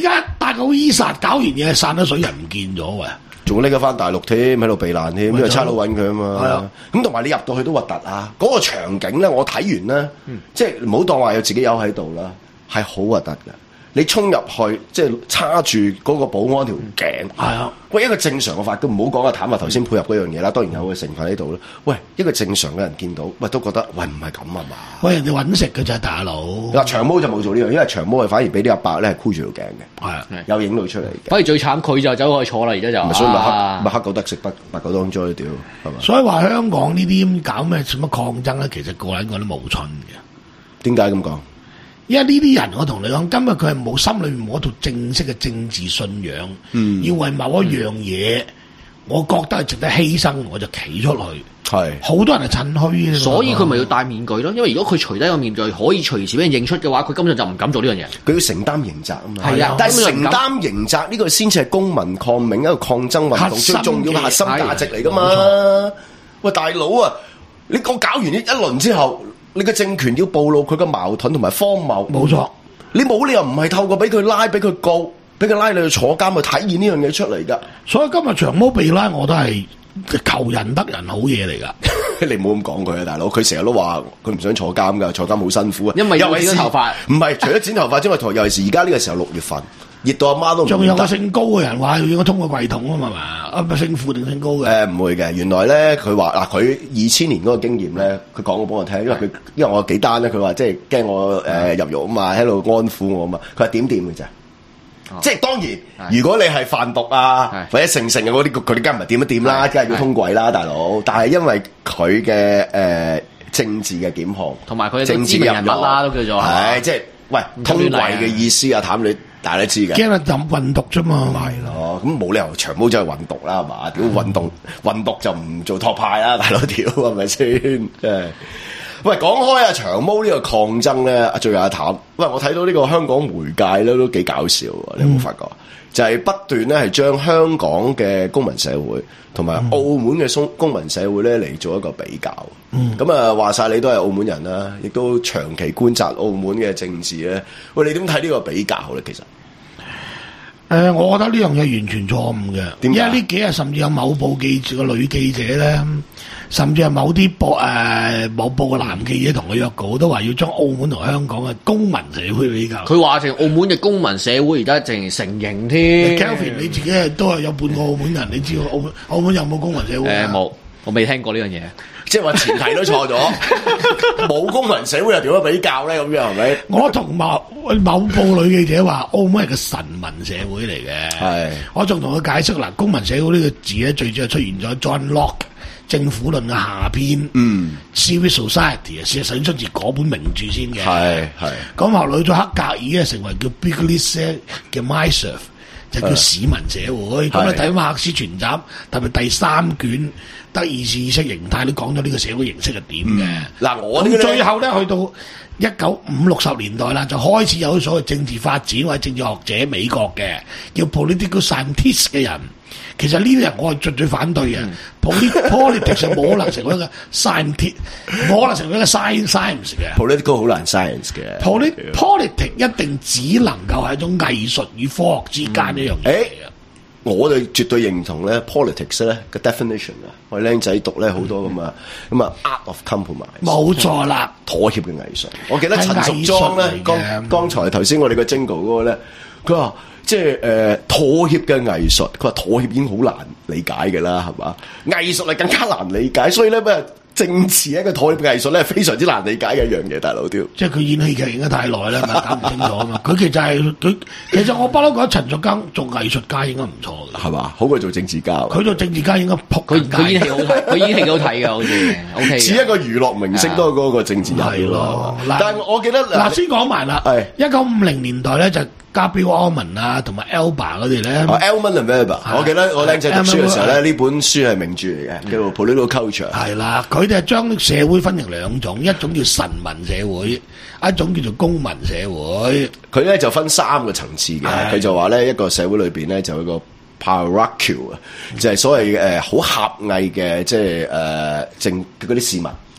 殺個 Visa 搞完嘢散咗水人唔見咗喂。 仲拎咗翻大陸添，喺度避難添，因為差佬揾佢啊嘛。 係啊， 咁同埋你入到去都核突啊！嗰、嗰個場景咧，我睇完咧，嗯、即係唔好當話有自己友喺度啦，係好核突嘅。你衝入去，即係叉住嗰個保安條頸，係啊！喂，一個正常嘅法都唔好講啊！坦白頭先配合嗰樣嘢啦，當然有個成分喺度啦。喂，一個正常嘅人見到，喂都覺得喂唔係咁啊嘛！ 喂，人哋揾食嘅咋大佬。 嗱，長毛就冇做呢樣，因為長毛係反而俾啲阿伯咧係箍住條頸嘅，係啊，有影到出嚟嘅。 反而最慘，佢就走過去坐啦，而家就。 咪所以咪黑咪黑狗得食，白白狗當災屌，係嘛？ 所以話香港呢啲咁搞咩什麼抗爭咧，其實個人覺得冇春嘅。 點解咁講？ 因為呢啲人，我同你講，今日佢係冇心裏面冇一套正式嘅政治信仰，嗯、要為某一樣嘢，嗯、我覺得係值得犧牲，我就企出去。係好是多人係趁虛嘅， 所以佢咪要戴面具咯。因為如果佢除低個面具，可以隨時俾人認出嘅話，佢根本就唔敢做呢樣嘢。 佢要承擔刑責啊嘛。 係啊， 但係承擔刑責呢個先至係公民抗命一個抗爭運動最重要嘅核心價值嚟噶嘛。喂，大佬啊，你我搞完呢一輪之後。你個政權要暴露佢嘅矛盾同埋荒謬， 冇錯。 你冇理由唔係透過俾佢拉、俾佢告、俾佢拉你去坐監去體現呢樣嘢出嚟噶。 所以今日長毛被拉，我都係求人得人好嘢嚟噶。 你唔好咁講佢啊，大佬。佢成日都話佢唔想坐監噶，坐監好辛苦啊。 因為要剪頭髮， 唔係除咗剪頭髮之外，尤其是而家呢個時候六月份。熱到阿媽都唔得。 仲有個姓高嘅人話要我通過櫃桶啊嘛嘛，啊咪姓傅定姓高嘅？ 誒唔會嘅，原來咧佢話嗱，佢二千年嗰個經驗咧，佢講過俾我聽，因為佢因為我有幾單咧，佢話即係驚我誒入獄啊嘛，喺度安撫我啊嘛，佢話點掂嘅啫。即係當然，如果你係販毒啊或者成成嘅嗰啲，佢哋梗唔係掂一掂啦，梗係要通櫃啦，大佬。但係因為佢嘅誒政治嘅檢控， 同埋佢政治人物啦，都叫做係即係喂通櫃嘅意思啊，譚你。大家都知嘅， 驚佢飲運毒啫嘛， 係咯，咁冇理由長毛走去運毒啦，係嘛？屌運動運毒就唔做托派啦，大佬屌係咪先？誒，喂，講開啊，長毛呢個抗爭咧，阿最後阿譚，喂，我睇到呢個香港媒介咧都幾搞笑喎，你有冇發覺？嗯、就係不斷咧係將香港嘅公民社會同埋澳門嘅公民社會咧嚟做一個比較。咁啊、嗯，話晒你都係澳門人啦，亦都長期觀察澳門嘅政治咧。喂，你點睇呢個比較咧？其實，誒、 呃，我覺得呢樣嘢完全錯誤嘅。點解？因為呢幾日甚至有某報記者個女記者咧，甚至係某啲報誒某報嘅男記者同佢約稿，都話要將澳門同香港嘅公民社會比較。 佢話成澳門嘅公民社會而家淨成形添。 Kelvin 你自己係都係有半個澳門人，你知道澳門澳門有冇公民社會？ 誒冇、呃，我未聽過呢樣嘢。 即係話前提都錯咗，冇公民社會又點樣比較咧？咁樣係咪？ 我同某某報女記者話，澳門係個臣民社會嚟嘅。係是，我仲同佢解釋嗱，公民社會呢個字咧，最主要出現咗 John Locke 政府論嘅下篇。嗯 ，Civil Society 啊，事實上出自嗰本名著先嘅。係係。咁後來咗黑格爾啊，成為叫 Bigelow 嘅 Myself， 就叫市民社會。咁你睇馬克思全集，特別第三卷。德意志意識形態都講咗呢個社會形式係點嘅。嗱、嗯，我咁最後咧去到一九五六十年代啦，就開始有所謂政治發展或者政治學者美國嘅叫 political scientist 嘅人。其實呢啲人我係絕對反對嘅。嗯、politics 冇可能成為一個 scientist， 冇可能成為一個 science science 嘅。 political 好難 science 嘅。 Polit politics 一定只能夠係一種藝術與科學之間一樣嘢。欸我哋絕對認同咧 politics 咧嘅 definition 啊，我哋僆仔讀咧好多咁啊，咁啊 art of compromise， 冇錯啦，妥協嘅藝術。我記得陳淑莊咧，剛剛才頭先我哋個 jingle 嗰個咧，佢話即係誒妥協嘅藝術，佢話妥協已經好難理解嘅啦，係嘛？藝術係更加難理解，所以咧咩？政治一個妥協嘅藝術咧，非常之難理解嘅一樣嘢，大佬屌！ 即係佢演戲劇演得太耐啦，咪搞唔清楚啊嘛！佢其實係佢，其實我不嬲覺得陳淑莊做藝術家應該唔錯嘅，係嘛？ 好過做政治家。 佢做政治家應該撲佢佢演戲好睇，佢演戲幾好睇嘅，好似 O K。似一個娛樂明星多過一個政治人係咯。但係我記得嗱，先講埋啦，係一九五零年代咧就。Gabriel Allman 啊，同埋 Elba 嗰啲咧。 Allman and Weber，我記得我僆仔讀書嘅時候咧，呢本書係名著嚟嘅，叫做 Political Culture。係啦， 佢哋係將社會分成兩種，一種叫臣民社會，一種叫做公民社會。 佢咧就分三個層次嘅，佢就話咧一個社會裏邊咧就有一個 parochial 啊，就係所謂誒好狹隘嘅，即係誒政嗰啲市民。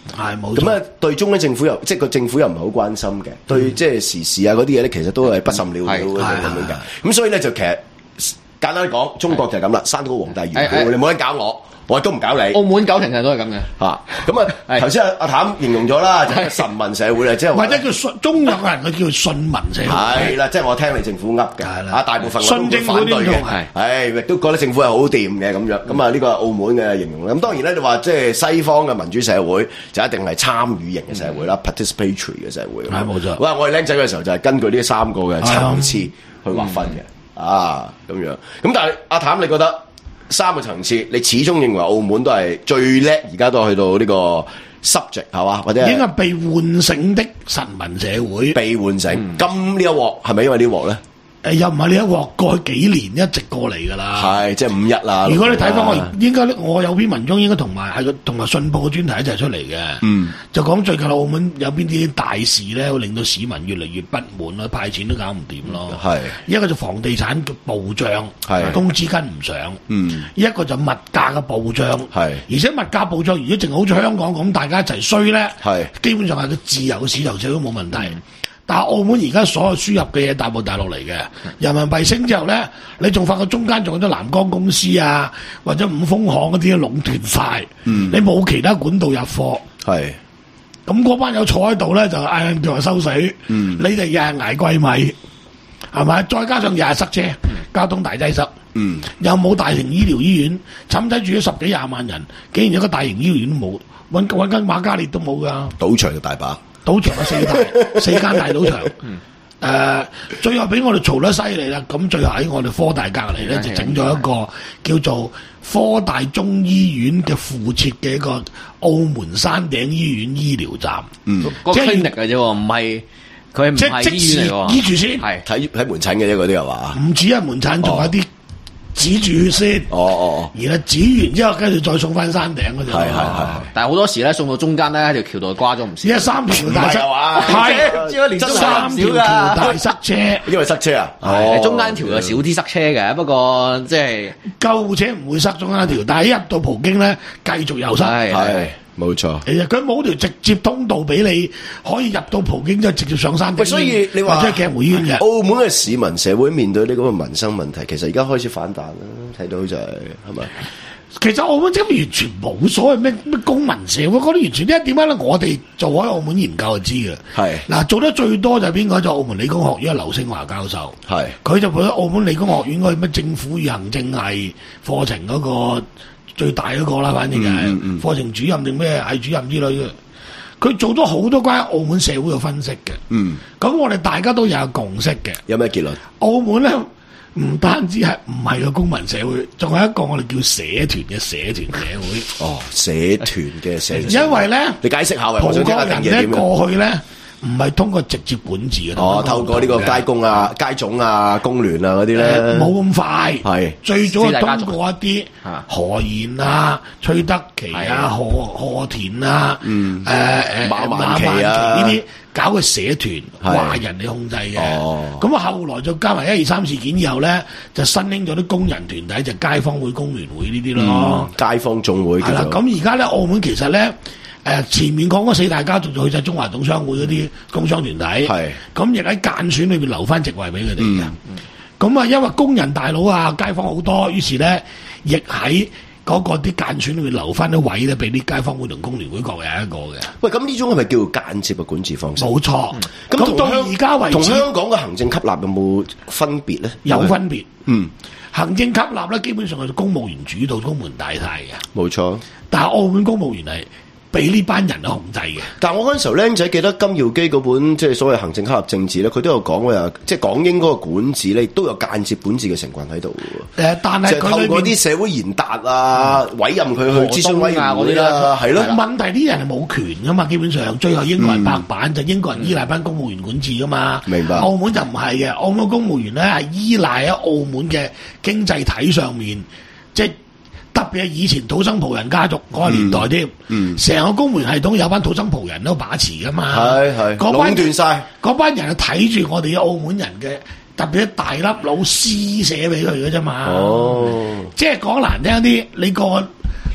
係冇錯。 咁啊，對中央政府又即係個政府又唔係好關心嘅，對即係時事啊嗰啲嘢咧，其實都係不甚了了嘅咁樣嘅。咁所以咧就其實簡單講，中國就係咁啦，山高皇帝遠，你冇得搞我。我都唔搞你。 澳門九成人都係咁嘅嚇。咁啊，頭先阿阿譚形容咗啦，就係臣民社會啦，即係或者叫信中有個人佢叫信民社會。 係啦，即係我聽你政府噏嘅，啊大部分我都會反對嘅， 係係亦都覺得政府係好掂嘅咁樣。咁啊呢個係澳門嘅形容啦。咁當然咧，你話即係西方嘅民主社會就一定係參與型嘅社會啦 ，participatory 嘅社會。 係冇錯。 哇！我哋僆仔嘅時候就係根據呢三個嘅層次去劃分嘅，啊咁樣。咁但係阿譚，你覺得？三個層次，你始終認為澳門都係最叻，而家都去到呢個 subject 係嘛？或者應該被喚醒的臣民社會， 被喚醒。咁、嗯、呢一鑊係咪因為呢鑊咧？ 誒又唔係呢一鑊，過去幾年一直過嚟㗎啦。 係即係五一啦。 如果你睇翻我應該我有篇文章應該同埋係同埋信報嘅專題一齊出嚟嘅。嗯，就講最近澳門有邊啲大事咧，會令到市民越嚟越不滿咯，派錢都搞唔掂咯。係一個就房地產嘅暴漲，係工資跟唔上。嗯，一個就物價嘅暴漲，係而且物價暴漲，如果淨係好似香港咁，大家一齊衰咧，係基本上係個自由市場社會冇問題。嗯，但係澳門而家所有輸入嘅嘢大部大陸嚟嘅，人民幣升之後咧，你仲發覺中間仲有啲南江公司啊，或者五豐行嗰啲壟斷晒，嗯、你冇其他管道入貨，係咁嗰班友坐喺度咧就嗌人叫話收水，嗯、你哋日日捱貴米，係咪？再加上日日塞車，交通大擠塞，嗯、又冇大型醫療醫院，氹仔住咗十幾廿萬人，竟然一個大型醫療院都冇，揾揾間瑪嘉烈都冇噶， 賭場就大把。 賭場有四大四間大賭場，誒、呃，最後俾我哋嘈得犀利啦。咁最後喺我哋科大隔離咧，就整咗一個叫做科大中醫院嘅附設嘅一個澳門山頂醫院醫療站。嗯， 個 clinic 嘅啫，唔係佢唔係醫院嚟喎。 醫住先， 係睇睇門診嘅啫，嗰啲係嘛？ 唔止係門診，仲有啲。止住先，哦哦，然後止完之後，跟住再送翻山頂嗰度。係係係， 但係好多時咧送到中間咧喺條橋度掛咗唔少。 而家三條大塞，係三條橋大塞車， 因為塞車啊。 係中間條就少啲塞車嘅，不過即係救護車唔會塞中間條，但係一入到葡京咧，繼續又塞。 係。冇錯， 其實佢冇條直接通道俾你可以入到葡京，就直接上山頂。 所以你話即係鏡湖醫院嘅澳門嘅市民社會面對呢個民生問題，其實而家開始反彈啦。睇到就係係咪？ 其實澳門真係完全冇所謂咩咩公民社會，嗰啲完全呢一點解咧？我哋做喺澳門研究就知嘅。係嗱，做得最多就係邊個？就澳門理工學院嘅劉昇華教授。係佢就喺澳門理工學院嗰個咩政府與行政系課程嗰個。最大嗰個啦，反正就係課程主任定咩系主任之類嘅，佢做咗好多關於澳門社會嘅分析嘅。嗯，咁我哋大家都有共識嘅。 有咩結論？ 澳門咧唔單止係唔係個公民社會，仲有一個我哋叫社團嘅社團社會。 哦，社團嘅社團。 因為咧， 你解釋下， 葡國人咧過去咧。唔係通過直接管治嘅， 哦，透過呢個街工啊、街總啊、工聯啊嗰啲咧， 冇咁快。 係最早係通過一啲何賢啊、崔德祺啊、何何田啊、誒誒馬萬祺啊呢啲搞個社團華人嚟控制嘅。咁啊，後來就加埋一二三事件以後咧，就新興咗啲工人團體，就街坊會、工聯會呢啲咯。 街坊總會係啦。咁而家咧，澳門其實咧。誒前面講嗰四大家族就去晒中華總商會嗰啲工商團體，係咁亦喺間選裏邊留翻席位俾佢哋嘅。咁啊、嗯，因為工人大佬啊、街坊好多，於是咧亦喺嗰個啲間選裏邊留翻啲位咧，俾啲街坊會同工聯會各有一個嘅。 喂，咁呢種係咪叫做間接嘅管治方式？ 冇錯。咁、嗯、到而家為止， 同香港嘅行政吸納有冇分別咧？ 有分別。嗯，行政吸納咧，基本上係公務員主導、公務員大晒嘅。 冇錯。但係澳門公務員係。俾呢班人控制嘅， 但係我嗰陣時候僆仔記得金耀基嗰本即係所謂行政吸納政治咧，佢都有講嘅，即係港英嗰個管治咧，都有間接管治嘅成分喺度嘅。誒、呃，但係佢透過啲社會賢達啊，嗯、委任佢去諮詢委員會啦，係咯。問題啲人係冇權噶嘛，基本上最後英國人拍板、嗯、就英國人依賴班公務員管治噶嘛。明白。澳門就唔係嘅，澳門公務員咧係依賴喺澳門嘅經濟體上面，即係。特別係以前土生葡人家族嗰個年代添，成、嗯嗯、個公務員系統有班土生葡人都把持噶嘛，係係壟斷晒，嗰班人係睇住我哋澳門人嘅，特別係大粒佬施捨俾佢嘅啫嘛。哦，即係講難聽啲，你個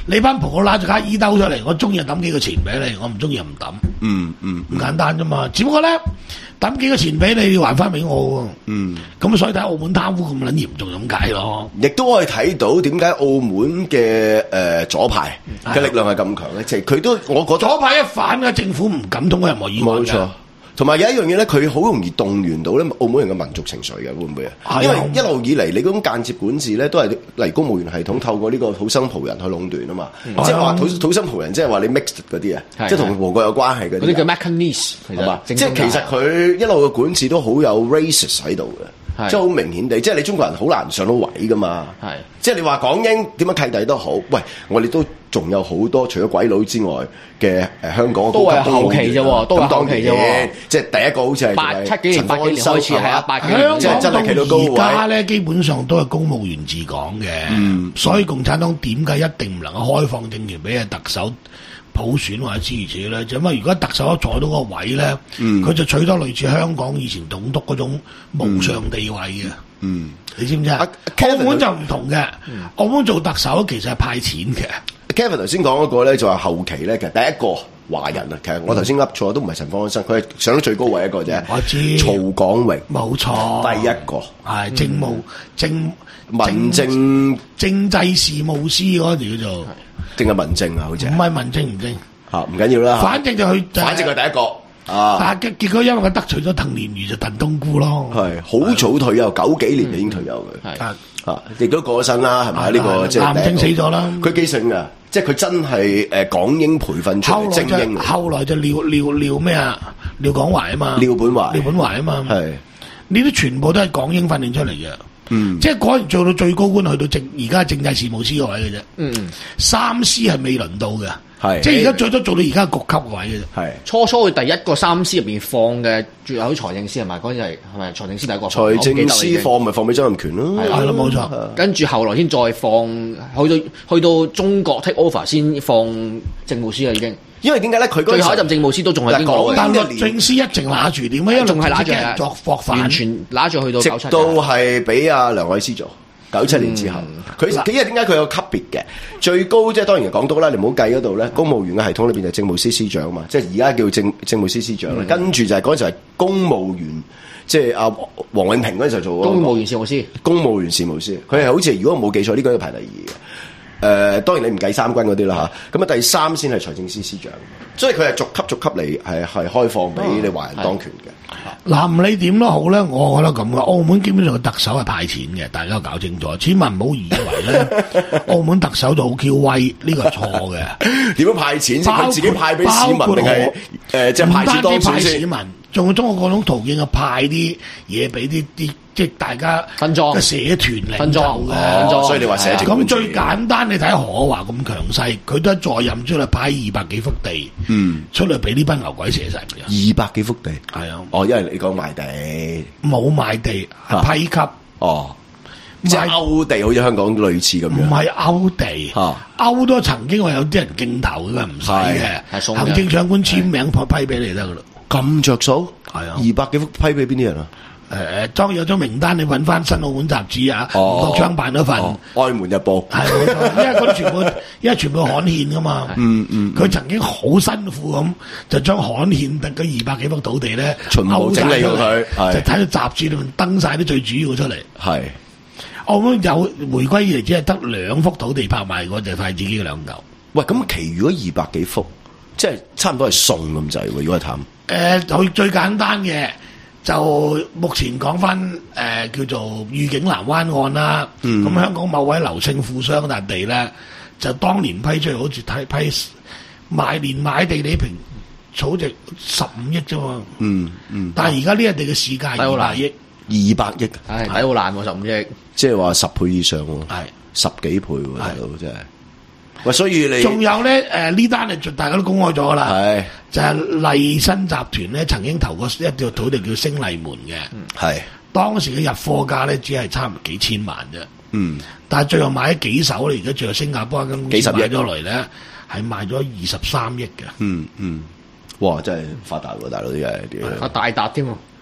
你班婆拉住卡衣兜出嚟，我中意就抌幾個錢俾你，我唔中意就唔抌。 嗯嗯， 咁簡單啫嘛。只不過咧，抌幾個錢俾你，要還翻俾我喎。 嗯，咁所以睇澳門貪污咁撚嚴重咁解咯。 亦都可以睇到點解澳門嘅誒、呃、左派嘅力量係咁強咧？即係佢都我覺得左派一反嘅政府唔敢通過任何議案嘅。冇錯。 同埋有一樣嘢咧，佢好容易動員到咧澳門人嘅民族情緒嘅，會唔會啊？因為一路以嚟你嗰種間接管治咧，都係嚟公務員系統透過呢個土生葡人去壟斷啊嘛。嗯、即係話土土生葡人，即係話你 mixed 嗰啲啊，即係同俄國有關係嗰啲。 嗰啲叫 Macanese， 係嘛？ 即係其實佢一路嘅管治都好有 racist 喺度嘅，即係好明顯地，即係你中國人好難上到位噶嘛。係，即係你話港英點樣契弟都好，喂，我哋都仲有好多除咗鬼佬之外嘅誒、呃、香港都係後期啫喎，都係後期啫喎。 即係第一個好似係八七幾年、八幾年開始係啊，八幾年香港真係企到高位。 而家咧基本上都係公務員治港嘅，嗯、所以共產黨點解一定唔能夠開放政權俾啊特首普選或者支持咧？就因為如果特首一坐到個位咧，佢、嗯、就取得類似香港以前總督嗰種無上地位嘅。嗯，你知唔知啊？澳門就唔同嘅，嗯、澳門做特首其實係派錢嘅。 Kevin 頭先講嗰個咧就係後期咧，其實第一個華人啊，其實我頭先噏錯都唔係陳方安生，佢係上到最高位一個啫。 我知曹廣榮冇錯， 第一個係政務政民政政制事務司嗰陣叫做， 定係民政啊？好似唔係民政唔政嚇，唔緊要啦。 反正就佢， 反正係第一個啊。 但係結果因為佢得罪咗鄧蓮如就燉冬菇咯。 係好早退休，九幾年就已經退休嘅。係啊，亦都過咗身啦，係咪？呢個即係癌症死咗啦。 佢幾醒㗎？即係佢真係誒港英培訓出嚟精英。 後來就廖廖廖咩啊？廖廣懷啊嘛。 廖本懷。 廖本懷啊嘛。 係。 呢啲全部都係港英訓練出嚟嘅。嗯。即係嗰人做到最高官，去到政而家政制事務司個位嘅啫。嗯。三司係未輪到嘅。係。即係而家最多做到而家局級位嘅啫。係。 初初佢第一個三司入邊放嘅，仲有財政司係咪？嗰陣係係咪財政司第一個？ 財政司放咪放俾曾蔭權咯。 係咯，冇錯。 跟住後來先再放，去到去到中國 take over 先放政務司啦，已經。 因為點解咧？佢最後一任政務司都仲係邊個？ 但律政司一直揦住點解？ 仲係揦住人作駁反， 完全揦住去到九七。 直到係俾阿梁愛詩做。九七年之後，佢佢因為點解佢有級別嘅？最高即係當然係港督啦，你唔好計嗰度咧。公務員嘅系統裏邊就係政務司司長嘛，即係而家叫政政務司司長啦。嗯、跟住就係嗰陣時係公務員，即係阿王永平嗰陣時做公務員事務司。 公務員事務司，佢係好似如果我冇記錯，呢、這個係排第二嘅。誒、呃，當然你唔計三軍嗰啲啦嚇，咁啊第三先係財政司司長，所以佢係逐級逐級嚟係係開放俾你華人當權嘅。 嗱，唔理點都好咧，我覺得咁嘅。澳門基本上個特首係派錢嘅，大家搞清楚，千萬唔好以為咧，澳門特首就好 Q 威，呢個係錯嘅。 點樣派錢先？佢自己派俾市民定係誒即係派錢當選先？市民仲有中國嗰種途徑嘅派啲嘢俾啲啲即係大家分裝嘅社團嚟分裝嘅， 所以你話社團咁最簡單，你睇何華咁強勢，佢都係在任出嚟派二百幾幅地，嗯，出嚟俾呢班牛鬼蛇神嘅。 二百幾幅地， 係啊， 哦，因為你講賣地， 冇賣地，係批給， 哦，即係勾地，好似香港類似咁樣， 唔係勾地，勾都曾經話有啲人競投嘅，唔使嘅，行政長官簽名批俾你得噶啦。 咁着數係啊， 二百幾幅批俾邊啲人啊？ 誒，當有張名單，你揾翻《新澳門雜誌》啊，吳國昌辦咗份《 愛門日報》， 係冇錯，因為嗰啲全部，因為全部刊憲噶嘛。嗯嗯，佢曾經好辛苦咁，就將刊憲得嗰二百幾幅土地咧， 全部整理佢， 就睇到雜誌裏面登晒啲最主要出嚟。 係澳門有回歸以嚟，只係得兩幅土地拍賣，我就快自己嘅兩嚿。 喂，咁其餘嗰二百幾幅，即係差唔多係送咁滯喎。如果係淡， 誒，最最簡單嘅。就目前講翻誒叫做御景南灣案啦，咁、嗯、香港某位劉姓富商笪地咧，就當年批出嚟，好似睇批買年買地你平草值十五億啫嘛，嗯嗯，但係而家呢個地嘅市價二百億， 二百億， 係睇好難喎，十五億， 即係話十倍以上喎，係十幾倍喎，大佬真係。喂，所以你仲有咧？誒、呃，呢單係大家都公開咗啦，係就係麗新集團咧，曾經投過一條土地叫星麗門嘅，係、嗯、當時嘅入貨價咧只係差唔多幾千萬啫，嗯，但係最後買咗幾手咧，而家最後新加坡一間公司買咗嚟咧，係賣咗二十三億嘅， 嗯嗯，哇，真係發達喎，大佬啲嘢， 啊大達添喎。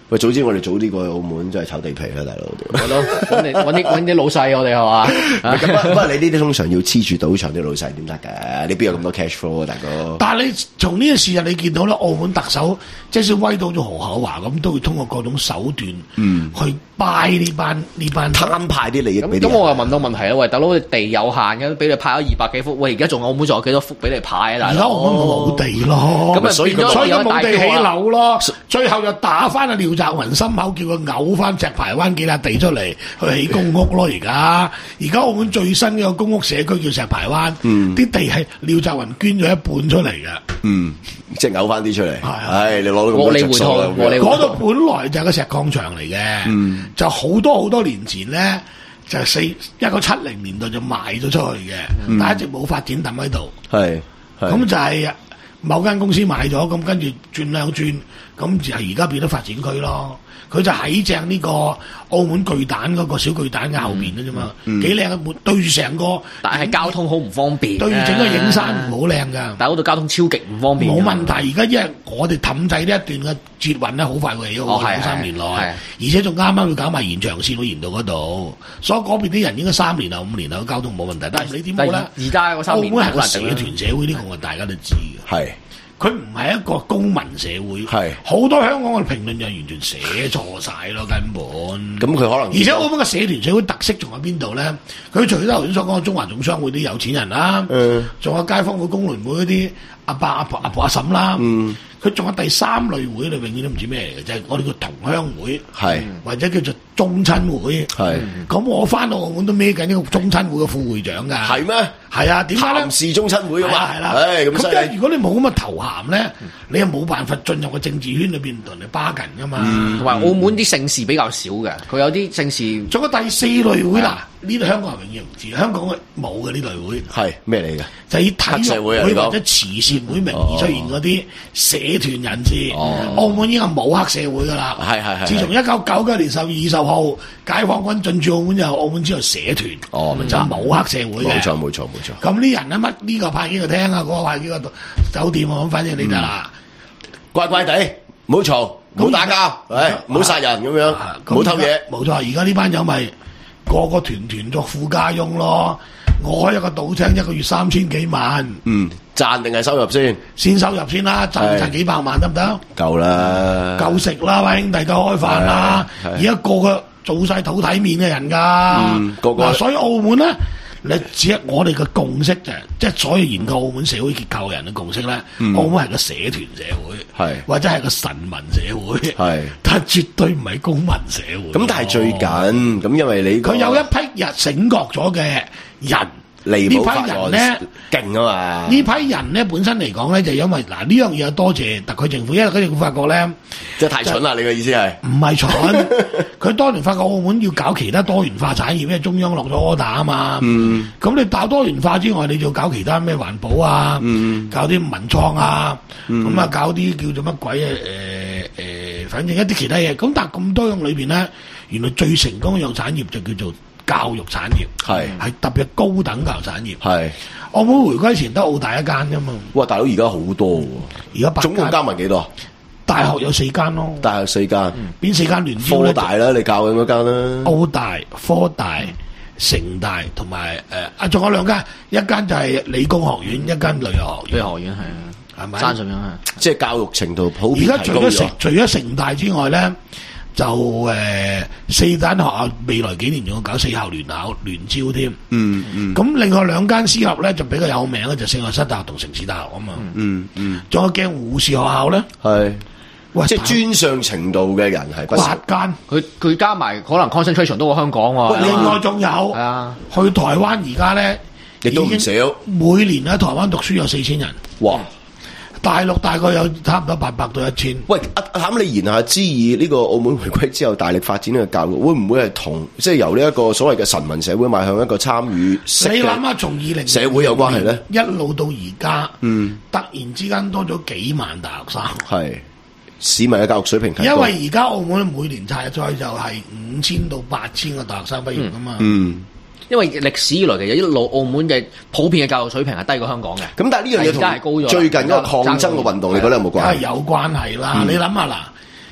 喂，早知我哋早啲過去澳門，真係炒地皮啦，大佬。 係咯，揾你揾啲揾啲老細，我哋係嘛？ 咁不過你呢啲通常要黐住賭場啲老細點得嘅？你邊有咁多 cash flow 啊，大哥？ 但係你從呢個事實你見到咧，澳門特首即使威到咗何厚華咁，都會通過各種手段，嗯，去拜呢班呢班攤派啲利益俾你。 咁我又問到問題啦，喂，大佬地有限嘅，俾你派咗二百幾幅，喂，而家仲澳門仲有幾多幅俾你派啊？大佬， 而家澳門冇地咯， 咁啊所以所以冇地起樓咯，最後就打翻阿廖澤雲心口，叫佢嘔翻石排灣幾笪地出嚟去起公屋咯。而家而家澳門最新嘅公屋社區叫石排灣，啲、嗯、地係廖澤雲捐咗一半出嚟嘅， 嗯，即係嘔翻啲出嚟。係，唉，你攞到咁多著數啦， 嗰度本來就係個石礦場嚟嘅，嗯、就好多好多年前咧，就四一九七零年代就賣咗出去嘅，嗯、但係一直冇發展抌喺度。係，咁就係某間公司買咗，咁跟住轉兩轉，咁就係而家變咗發展區咯。佢就喺正呢個澳門巨蛋嗰個小巨蛋嘅後邊嘅啫嘛，幾靚嘅，對住成個， 但係交通好唔方便， 對住整個影山湖好靚噶。 但係嗰度交通超極唔方便。 冇問題，而家因為我哋氹仔呢一段嘅捷運咧，好快會起好，兩三年內，而且仲啱啱會搞埋延長線，會延到嗰度，所以嗰邊啲人應該三年後、五年後交通冇問題。但係你點講咧？ 而家嗰三年澳門係個社團社會，呢個我大家都知嘅。係。佢唔係一個公民社會，係好多香港嘅評論就完全寫錯晒咯，根本。咁佢可能，而且澳門嘅社團社會特色仲喺邊度咧？佢除咗頭先所講嘅中華總商會啲有錢人啦，嗯，仲有街坊會、工聯會嗰啲阿伯、阿婆、阿婆、阿嬸啦，嗯。佢仲有第三類會，你永遠都唔知咩嚟嘅，就係、是、我哋叫同鄉會，係或者叫做宗親會，係。咁我翻到澳門都孭緊呢個宗親會嘅副會長㗎。係咩？係啊，點解咧？譚氏宗親會啊嘛，係啦。咁即係如果你冇咁嘅頭銜咧，你又冇辦法進入個政治圈裏邊同你巴緊㗎嘛。 同埋、嗯、澳門啲姓氏比較少嘅，佢有啲姓氏。 仲有第四類會啦，呢度香港人永遠唔知，香港嘅冇嘅呢類會。係咩嚟嘅？就以體育會或者慈善會名義出現嗰啲社團人士。哦、澳門已經係冇黑社會㗎啦。係係係。自從一九九九年十月二十號解放軍進駐澳門之後，澳門只有社團，哦、就冇黑社會嘅。冇錯冇錯冇錯。咁呢人啊乜呢個派幾個廳啊，嗰、嗰個派幾個酒店啊，咁反正你就啦、嗯， 乖乖地，唔好嘈，唔好打交，誒，唔好殺人咁樣，唔好偷嘢。 冇錯，而家呢班友咪個個團團作富家翁咯。我開一個賭廳，一個月三千幾萬。嗯， 賺定係收入先？ 先收入先啦，賺賺幾百萬得唔得？ 夠啦， 夠食啦，喂兄弟，夠開飯啦。而家個個做晒土體面嘅人㗎，嗯、個個。所以澳門咧。你只係我哋嘅共識就係，即係所有研究澳門社會結構嘅人嘅共識咧，嗯、澳門係個社團社會，是或者係個臣民社會，是但係絕對唔係公民社會。 咁但係最近咁，因為你佢有一批日醒覺咗嘅人。呢批人咧勁啊嘛！ 呢批人咧本身嚟講咧，就因為嗱呢樣嘢多謝特區政府，因為佢政府發覺咧， 即係太蠢啦！你嘅意思係唔係蠢？佢當年發覺澳門要搞其他多元化產業，因為中央落咗 order 啊嘛。嗯，咁你搞多元化之外，你就搞其他咩環保啊？嗯，搞啲文創啊，咁啊搞啲叫做乜鬼啊？誒誒，反正一啲其他嘢。咁但係咁多樣裏邊咧，原來最成功一樣產業就叫做教育產業，係係特別高等教育產業，係澳門回歸前得澳大一間啫嘛。 哇！大佬而家好多喎， 而家總共加埋幾多？ 大學有四間咯， 大學四間， 邊、嗯、四間聯招咧？ 科大啦，你教緊嗰間啦。 澳大、科大、城大同埋誒啊，仲有兩間，一間就係理工學院，一間旅遊學院。 旅遊學院係啊，係咪？山上邊啊， 即係教育程度普遍提高咗。而家除咗城除咗城大之外咧。就誒、呃、四間學校未來幾年仲要搞四校聯考聯招添，嗯嗯。咁另外兩間私立咧就比較有名嘅就聖愛斯大學同城市大學啊嘛，嗯嗯。仲有間護士學校咧，係，喂，即係專上程度嘅人係八間， 佢佢加埋可能 concentration 都過香港喎。 另外仲有，係啊，去台灣而家咧亦都唔少， 每年喺台灣讀書有四千人，哇！大陸大概有差唔多八百到一千。 喂，阿阿譚，你言下之意，呢個澳門回歸之後大力發展呢個教育，會唔會係同即係由呢一個所謂嘅臣民社會邁向一個參與式嘅？ 你諗下，從二零社會有關係咧， 一路到而家，嗯，突然之間多咗幾萬大學生，係市民嘅教育水平提高。 因為而家澳門每年派出去就係五千到八千個大學生畢業噶嘛，嗯。嗯因為歷史以來其實一路澳門嘅普遍嘅教育水平係低過香港嘅。 咁但係呢樣嘢同最近嗰個抗爭嘅運動，你覺得有冇關係？ 係有關係啦！嗯、你諗下嗱，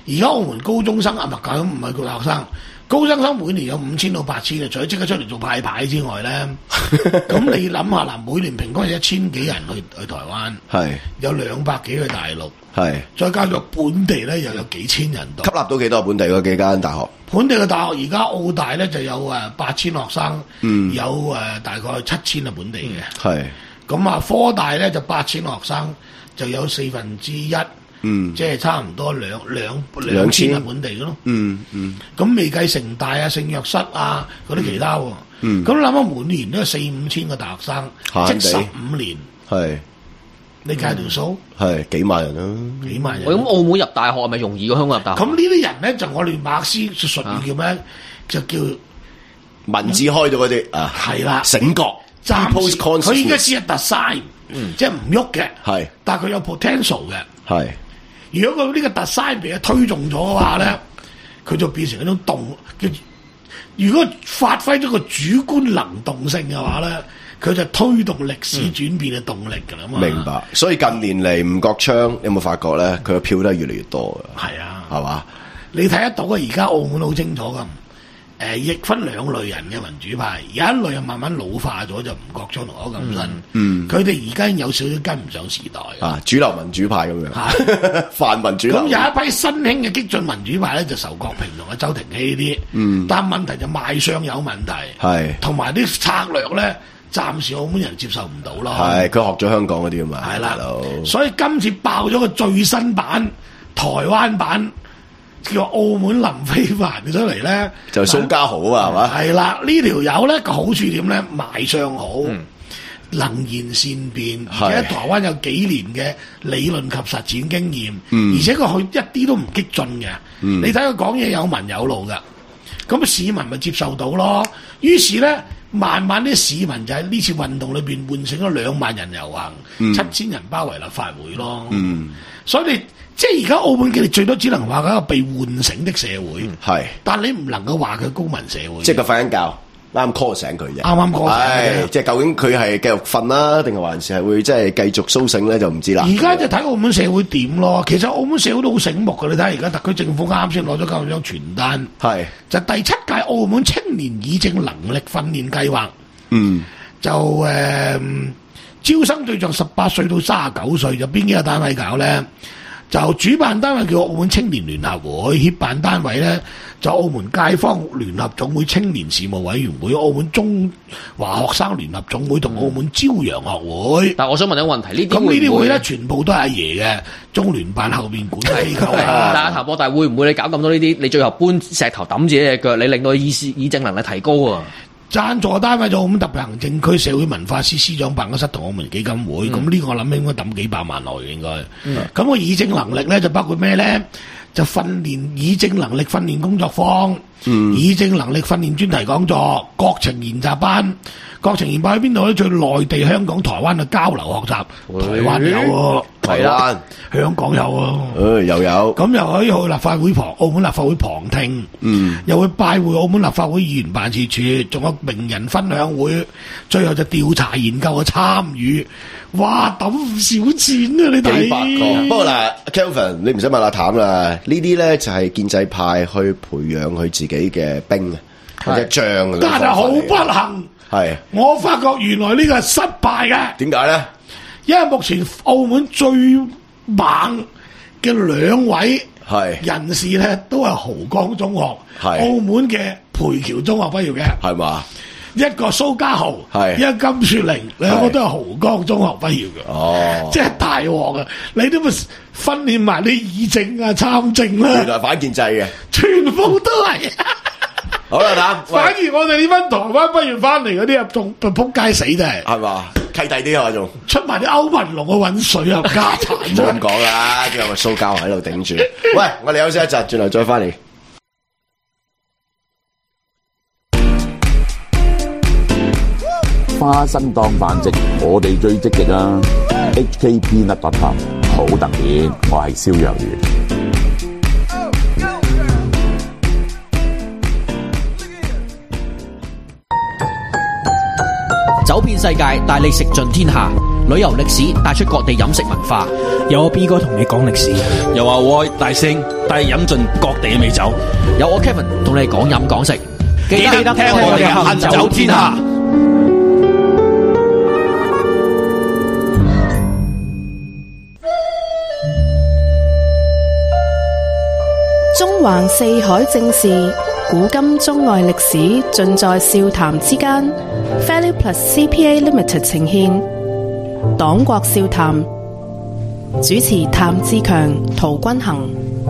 而家澳門高中生啊，唔係唔係個大學生，高中生每年有五千到八千嘅，除咗即刻出嚟做派牌之外咧，咁你諗下嗱，每年平均有一千幾人去去台灣， 係有兩百幾去大陸， 係再加上本地咧又有幾千人度， 吸納到幾多本地嗰幾間大學？ 本地嘅大學而家澳大咧就有誒八千學生，嗯、有誒大概七千係本地嘅，係咁啊科大咧就八千學生，就有四分之一。嗯，即係差唔多兩兩兩千係本地嘅咯。嗯嗯，咁未計城大啊、聖約瑟啊嗰啲其他喎。嗯，咁諗下每年都有四五千個大學生，即十五年。係，你計條數係幾萬人啦， 幾萬人。 咁澳門入大學係咪容易過香港入大學？ 咁呢啲人咧就我哋馬克思術語叫咩？就叫文字開咗嗰啲啊， 係啦， 醒覺。 暫時佢應該先係特篩，即係唔喐嘅。係，但係佢有 potential 嘅。係。如果佢呢個特篩俾佢推動咗嘅話咧，佢就變成一種動叫。如果發揮咗個主觀能動性嘅話咧，佢就推動歷史轉變嘅動力㗎啦嘛。 明白。所以近年嚟吳國昌有冇發覺咧？佢嘅票都係越嚟越多嘅。係啊， 係嘛？ 你睇得到啊！而家澳門好清楚㗎。誒，亦分兩類人嘅民主派，有一類係慢慢老化咗，就吳國昌同柯錦新。嗯，佢哋而家有少少跟唔上時代啊，主流民主派咁樣，泛民主流。 咁有一批新興嘅激進民主派咧，就仇國平同阿周庭禧呢啲。嗯，但問題就賣相有問題，係同埋啲策略咧，暫時澳門人接受唔到咯。 係佢學咗香港嗰啲啊嘛。 係啦，所以今次爆咗個最新版台灣版。叫澳門林非凡出嚟咧， 就蘇家豪啊，係嘛？ 係啦，呢條友咧個好處點咧？賣相好，嗯、能言善辯，而且台灣有幾年嘅理論及實踐經驗，嗯、而且佢去一啲都唔激進嘅。嗯、你睇佢講嘢有文有路㗎，咁市民咪接受到咯。於是咧，慢慢啲市民就喺呢次運動裏邊喚醒咗兩萬人遊行，嗯、七千人包圍立法會咯。嗯、所以你。即係而家澳門佢哋最多只能話佢一個被喚醒的社會，係、嗯，但你唔能夠話佢公民社會。 即係佢瞓緊覺，啱 call 醒佢啫。 啱啱 call 醒， 即係究竟佢係繼續瞓啦，定係還是係會即係繼續甦醒咧？就唔知啦。 而家就睇澳門社會點咯。其實澳門社會都好醒目㗎。你睇而家特區政府啱先攞咗九張傳單，係就第七屆澳門青年議政能力訓練計劃。嗯，就誒、呃、招生對象十八歲到三十九歲，就邊幾個單位搞咧？就主辦單位叫澳門青年聯合會，協辦單位咧就澳門街坊聯合總會青年事務委員會、澳門中華學生聯合總會同澳門朝陽學會。 但係我想問一個問題，呢啲咁呢啲會咧全部都係阿爺嘅中聯辦後面管理機構啊。 但係譚博大會唔會你搞咁多呢啲？你最後搬石頭揼自己隻腳，你令到議事議政能力提高啊？ 贊助單位就澳門特別行政區社會文化司司長辦公室同澳門基金會，咁呢、嗯、個我諗應該抌幾百萬落去應該。咁、嗯、個議政能力咧就包括咩咧？就訓練議政能力訓練工作坊、嗯、議政能力訓練專題講座、國情研習班。國情研習班喺邊度咧？最內地、香港、台灣嘅交流學習，台灣有喎， 台灣、 香港有喎， 誒又有。咁又可以去立法會旁，澳門立法會旁聽，嗯，又會拜會澳門立法會議員辦事處，仲有名人分享會，最後就調查研究嘅參與。哇，抌唔少錢啊！你睇， 幾百個。不過嗱 Kelvin 你唔使問阿譚啦，呢啲咧就係建制派去培養佢自己嘅兵啊，或者將。 但係好不幸。係，我發覺原來呢個係失敗嘅。 點解咧？ 因為目前澳門最猛嘅兩位係人士咧，都係濠江中學，係澳門嘅培僑中學畢業嘅，係嘛？一個蘇家豪，係一個金雪玲，兩個都係濠江中學畢業嘅。哦，即係大鑊啊！你都咪訓練埋啲議政啊、參政啦， 原來反建制嘅， 全部都係。 好啦，打反而我哋呢班台灣畢業翻嚟嗰啲啊，仲仲撲街死真係， 係嘛？契弟啲啊，仲出埋啲歐文龍去搵水啊，家產。 唔好咁講啦，仲有個蘇膠喺度頂住。喂，我哋休息一陣，轉頭再翻嚟。 花生當飯食，我哋最積極啊 ！H K Peanut Butter 好特別，我係蕭若元。 走遍世界，帶你食盡天下。 旅遊歷史帶出各地飲食文化。 有我 B 哥同你講歷史， 又話我大聲帶你飲盡各地嘅美酒。 有我 Kevin 同你講飲講食， 記得聽我哋嘅行走天下。 中環四海正事，古今中外歷史，盡在笑談之間。Value Plus C P A Limited 呈現，黨國笑談，主持譚志強、陶君行。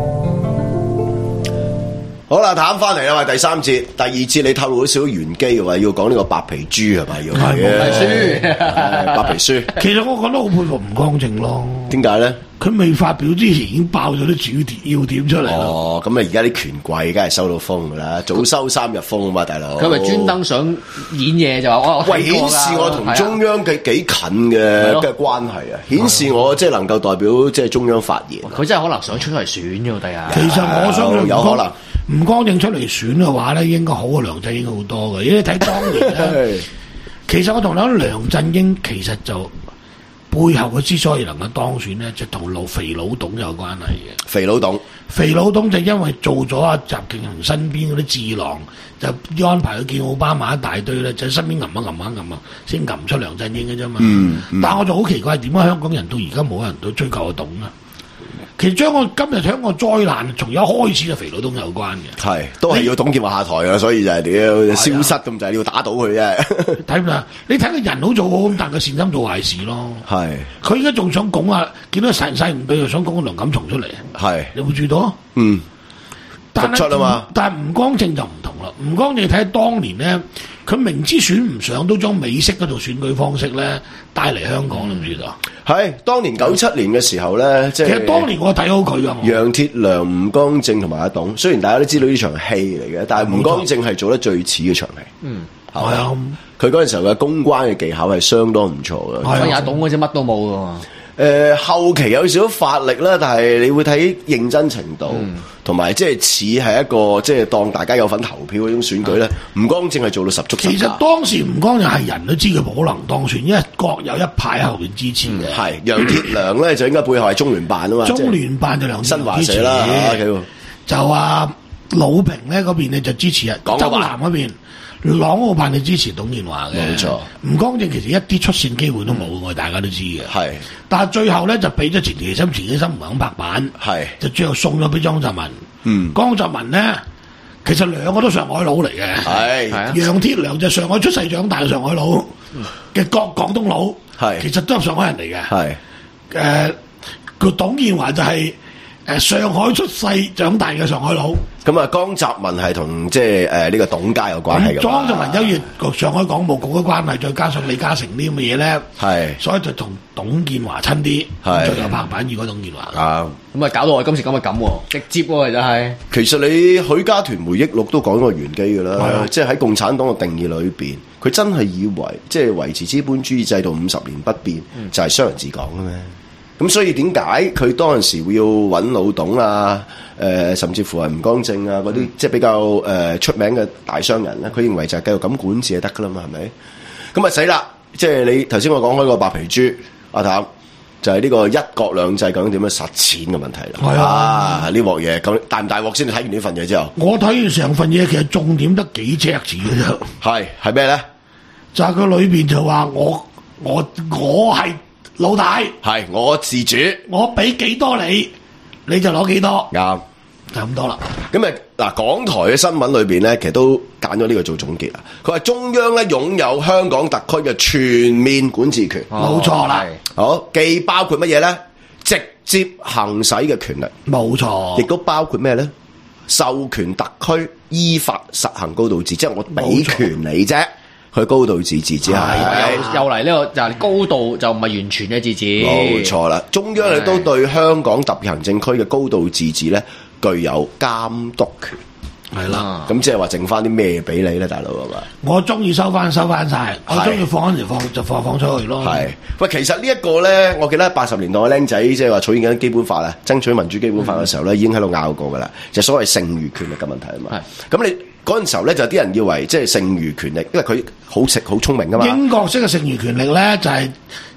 好啦，談翻嚟啦，喂，第三節、第二節你透露咗少少玄機嘅話，要講呢個白皮書係咪？要係白皮書， 白皮書。 其實我覺得好佩服吳光正咯。 點解咧？佢未發表之前已經爆咗啲主點要點出嚟啦。 哦，咁啊，而家啲權貴梗係收到風噶啦，早收三日風啊嘛，大佬。 佢咪專登想演嘢就話我喂，顯示我同中央嘅幾近嘅嘅關係啊！顯示我即係能夠代表即係中央發言。 佢真係可能想出嚟選嘅，第日。 其實我想有可能。 吳光正出嚟選嘅話咧，應該好過梁振英好多嘅。因為你睇當年咧，其實我同你講，梁振英其實就背後佢之所以能夠當選咧，就同老肥佬董有關係嘅。 肥佬董， 肥佬董就因為做咗阿習近平身邊嗰啲智囊，就安排佢見奧巴馬一大堆咧，就身邊揞一揞一揞啊，先揞出梁振英嘅啫嘛。 嗯嗯、 但係我就好奇怪，點解香港人到而家冇人都追究阿董啊？其實將我今日香港災難從一開始就肥佬董有關嘅， 係都係要董建華下台啊，所以就係屌消失咁就係要打倒佢啫。 睇唔睇？你睇佢人好做好咁，但係佢善心做壞事咯。 係佢而家仲想拱啊，見到神勢唔對，又想拱個梁錦松出嚟。 係你有冇注意到？ 嗯， 復出啊嘛。 但係吳光正就唔同啦。吳光正睇下當年咧，佢明知選唔上，都將美式嗰種選舉方式咧帶嚟香港，你唔知道？ 係當年九七年嘅時候咧，即係其實當年我睇好佢啊。 楊鐵良、吳光正同埋阿董，雖然大家都知道呢場戲嚟嘅，但係吳光正係做得最似嘅場戲。 嗯， 係啊， 佢嗰陣時候嘅公關嘅技巧係相當唔錯嘅。 係阿董嗰隻乜都冇㗎嘛。 誒、呃、後期有少少發力啦，但係你會睇認真程度，同埋即係似係一個即係、就是、當大家有份投票嗰種選舉咧。吳、嗯、光正係做到十足十。 其實當時吳光正係人都知佢冇可能當選，因為各有一派喺後邊支持嘅。 係楊鐵良咧就應該背後係中聯辦啊嘛。 中聯辦就梁新華社啦，啊、 就話魯平咧嗰邊咧就支持啊，周南嗰邊。港澳辦就支持董建華嘅， 冇錯。 吳光正其實一啲出線機會都冇，我哋、嗯、大家都知嘅。 係，但係最後咧就俾咗錢其琛，錢其琛唔肯拍板， 係，就最後送咗俾莊澤民。 嗯， 江澤民咧其實兩個都上海佬嚟嘅， 係， 楊鐵良就上海出世長大嘅上海佬嘅廣廣東佬，係，其實都係上海人嚟嘅，係。誒、呃，個董建華就係、是。誒，上海出世長大嘅上海佬， 咁啊，江澤民係同即係誒呢個董家有關係嘅。 江澤民優越上海港務局嘅關係，再加上李嘉誠啲咁嘅嘢咧，係，所以就同董建華親啲，係，最後拍板如果董建華啊，咁啊搞到我今時今日咁，直接喎就係。 其實你許家屯回憶錄都講過玄機㗎啦，即係喺共產黨嘅定義裏邊，佢真係以為即係維持資本主義制度五十年不變，嗯、就係商人治港嘅咩？咁所以點解佢當陣時會要揾老董啊？誒、呃，甚至乎係吳光正啊嗰啲，即係比較誒、呃、出名嘅大商人咧，佢認為就係繼續咁管治就得噶啦嘛，係咪？咁啊死啦！即係你頭先我講開個白皮書，阿譚就係、是、呢個一國兩制究竟點樣實踐嘅問題啦。係啊，呢鑊嘢咁大唔大鑊先？你睇完呢份嘢之後， 我睇完成份嘢，其實重點得幾隻字嘅啫。 係係咩咧？ 就係佢裏邊就話我我我係。老大係我自主， 我俾幾多你，你就攞幾多， 啱就咁多啦。 咁啊嗱，港台嘅新聞裏邊咧，其實都揀咗呢個做總結啦。佢話中央咧擁有香港特區嘅全面管治權， 冇錯啦。 好，既包括乜嘢咧？直接行使嘅權力， 冇錯， 亦都包括咩咧？授權特區依法實行高度自治，即係我俾權你啫。佢高度自治之下， 又又嚟呢個就係高度就唔係完全嘅自治， 冇錯啦。中央亦都對香港特別行政區嘅高度自治咧具有監督權，係啦。咁即係話剩翻啲咩俾你咧，大佬係嘛？ 我中意收翻收翻晒，我中意放嗰時放就放放出去咯。 係喂，其實呢一個咧，我記得八十年代嘅僆仔即係話草擬緊基本法啊，爭取民主基本法嘅時候咧，嗯、已經喺度拗過噶啦，就所謂剩餘權力嘅問題啊嘛。係咁你。嗰陣時候咧，就啲人以為即係剩餘權力，因為佢好食好聰明噶嘛。 英國式嘅剩餘權力咧，就係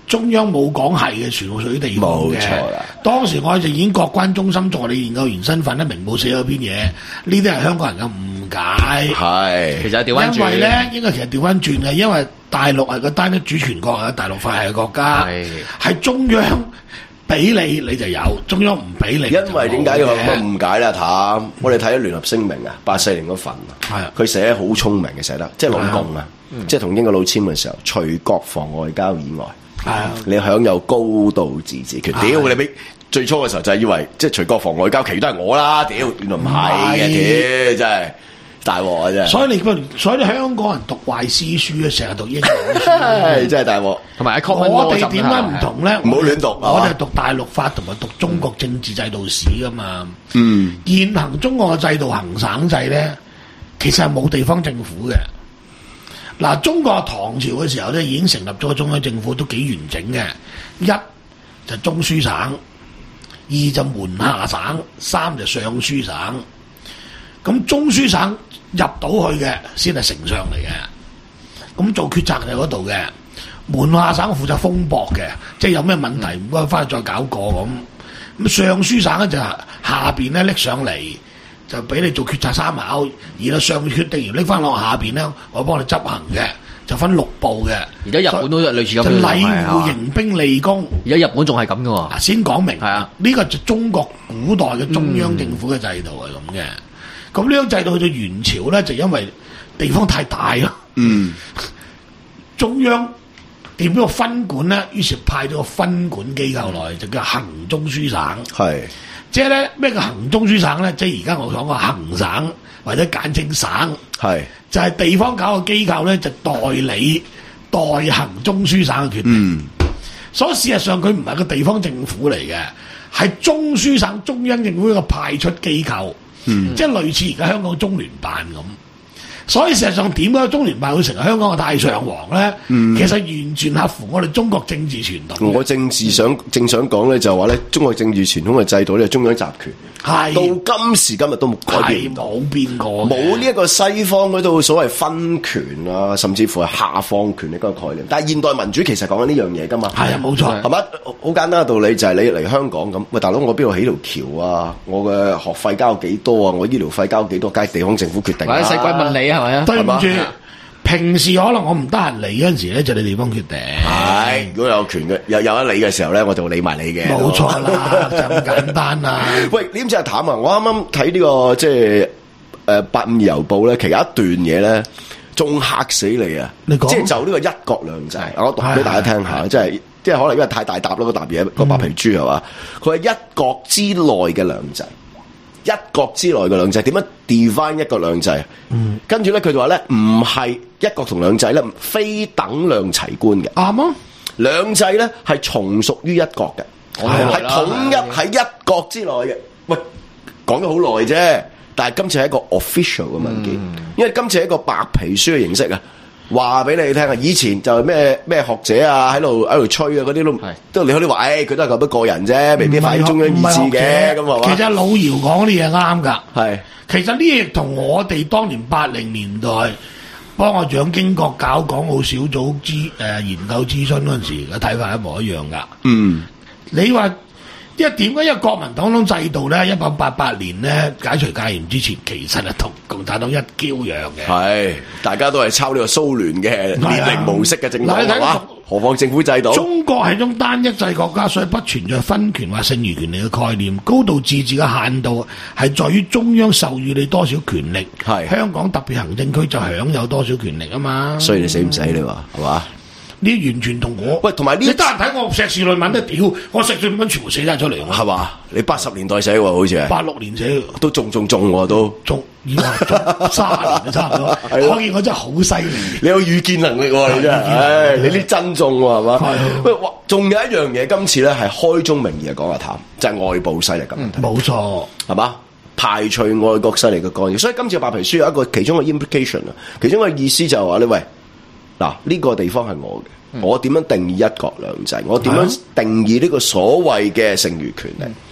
中央冇講係嘅，全部屬於地方嘅。冇錯啦。當時我就已經國關中心助理研究員身份咧，明報寫咗篇嘢，呢啲係香港人嘅誤解。係，其實調翻轉。因為咧，應該其實調翻轉嘅，因為大陸係個單一主權國啊，大陸法系嘅國家，係中央俾你你就有，中央唔俾你。因為點解要咁嘅誤解咧？譚，我哋睇咗聯合聲明啊，八四年嗰份，係佢寫得好聰明嘅，寫得即係老共啊，即係同英國佬簽嘅時候，除國防外交以外。係啊！你享有高度自治權。屌你俾最初嘅時候就係以為即係除國防外交，其餘都係我啦。屌，原來唔係嘅，屌真係大鑊啊！真係。所以你所以你香港人讀壞詩書啊，成日讀英文書，真係大鑊。同埋我哋點解唔同咧？唔好亂讀。我哋係讀大陸法同埋讀中國政治制度史噶嘛。嗯。現行中國嘅制度行省制咧，其實係冇地方政府嘅。嗱，中國唐朝嘅時候咧，已經成立咗中央政府，都幾完整嘅。一就中書省，二就門下省，三就尚書省。咁中書省入到去嘅先係丞相嚟嘅，咁做決策喺嗰度嘅。門下省負責風駁嘅，即係有咩問題唔該翻去再搞過咁。咁尚書省咧就下邊咧拎上嚟。就俾你做決策參考，而家上決定完拎翻落下邊咧，我幫你執行嘅，就分六步嘅。而家日本都類似咁樣，就禮戶刑兵利工。而家日本仲係咁嘅喎。先講明，係啊，呢個就中國古代嘅中央政府嘅制度係咁嘅。咁呢種制度去到元朝咧，就因為地方太大咯。嗯，中央點樣個分管咧？於是派咗個分管機構來，就叫行中書省。係。即係咧咩叫行中書省咧？即係而家我講個行省或者簡稱省，係就係、是、地方搞個機構咧，就代理代行中書省嘅決定。嗯、所以事實上佢唔係個地方政府嚟嘅，係中書省中央政府一個派出機構，嗯、即係類似而家香港中聯辦咁。所以事實上點解中聯辦會成為香港嘅太上皇咧？嗯、其實完全合乎我哋中國政治傳統。我政治想正想講咧，就話咧，中國政治傳統嘅制度咧，中央集權，係到今時今日都冇改變，冇變過，冇呢一個西方嗰度所謂分權啊，甚至乎係下放權呢個概念。但係現代民主其實講緊呢樣嘢噶嘛，係啊，冇錯，係咪？好簡單嘅道理就係你嚟香港咁，喂大佬，我邊度起條橋啊？我嘅學費交幾多啊？我醫療費交幾多？梗係地方政府決定。或者使鬼問你啊？係咪啊？對唔住，平時可能我唔得閒嚟嗰陣時咧，就你地方決定。係，如果有權嘅，有有得理嘅時候咧，我就會理埋你嘅。冇錯啦，就咁簡單啦。喂，你知唔知阿譚啊？我啱啱睇呢個即係誒八五二郵報咧，其中一段嘢咧，仲嚇死你啊！你講，即係就呢個一國兩制，我讀俾大家聽下，即係即係可能因為太大沓啦，個沓嘢個白皮書係嘛？佢係一國之內嘅兩制。一國之內嘅兩制點樣 define 一國兩制？嗯，跟住咧佢就話咧唔係一國同兩制咧，非等量齊觀嘅。啱啊！兩制咧係從屬於一國嘅，係統一喺一國之內嘅。喂，講咗好耐啫，但係今次係一個 official 嘅文件，嗯、因為今次係一個白皮書嘅形式啊。話俾你聽啊！以前就係咩咩學者啊喺度喺度吹啊嗰啲都都你可以話，誒佢都係咁一個人啫，未必反映中央意志嘅咁係嘛？其實老姚講啲嘢啱㗎，係其實呢嘢同我哋當年八零年代幫我蔣經國搞港澳小組諮誒、呃、研究諮詢嗰陣時嘅睇法一模一樣㗎。嗯，你話？因為點解？因為國民黨種制度咧，一九八八年咧解除戒嚴之前，其實係同共產黨一嬌樣嘅。係，大家都係抄呢個蘇聯嘅列寧模式嘅政黨係嘛？何況政府制度？中國係種單一制國家，所以不存在分權或剩餘權利嘅概念。高度自治嘅限度係在於中央授予你多少權力。係，香港特別行政區就享有多少權力啊嘛。所以你死唔死你話係嘛？呢完全同我喂，同埋呢，你得閒睇我碩士論文都屌，我碩士論文全部寫晒出嚟，係嘛？你八十年代寫喎，好似係八六年寫，都中中中喎，都中，而家三十年都差唔多。可見我真係好犀利，你有預見能力喎，你真係，唉，你啲真中喎，係嘛？喂，仲有一樣嘢，今次咧係開宗明義講下談，就係外部勢力嘅問題。冇錯，係嘛？排除外國勢力嘅干擾，所以今次白皮書有一個其中嘅 implication 啊，其中嘅意思就係話你喂。嗱，呢個地方係我嘅，嗯、我點樣定義一國兩制？我點樣定義呢個所謂嘅剩餘權利？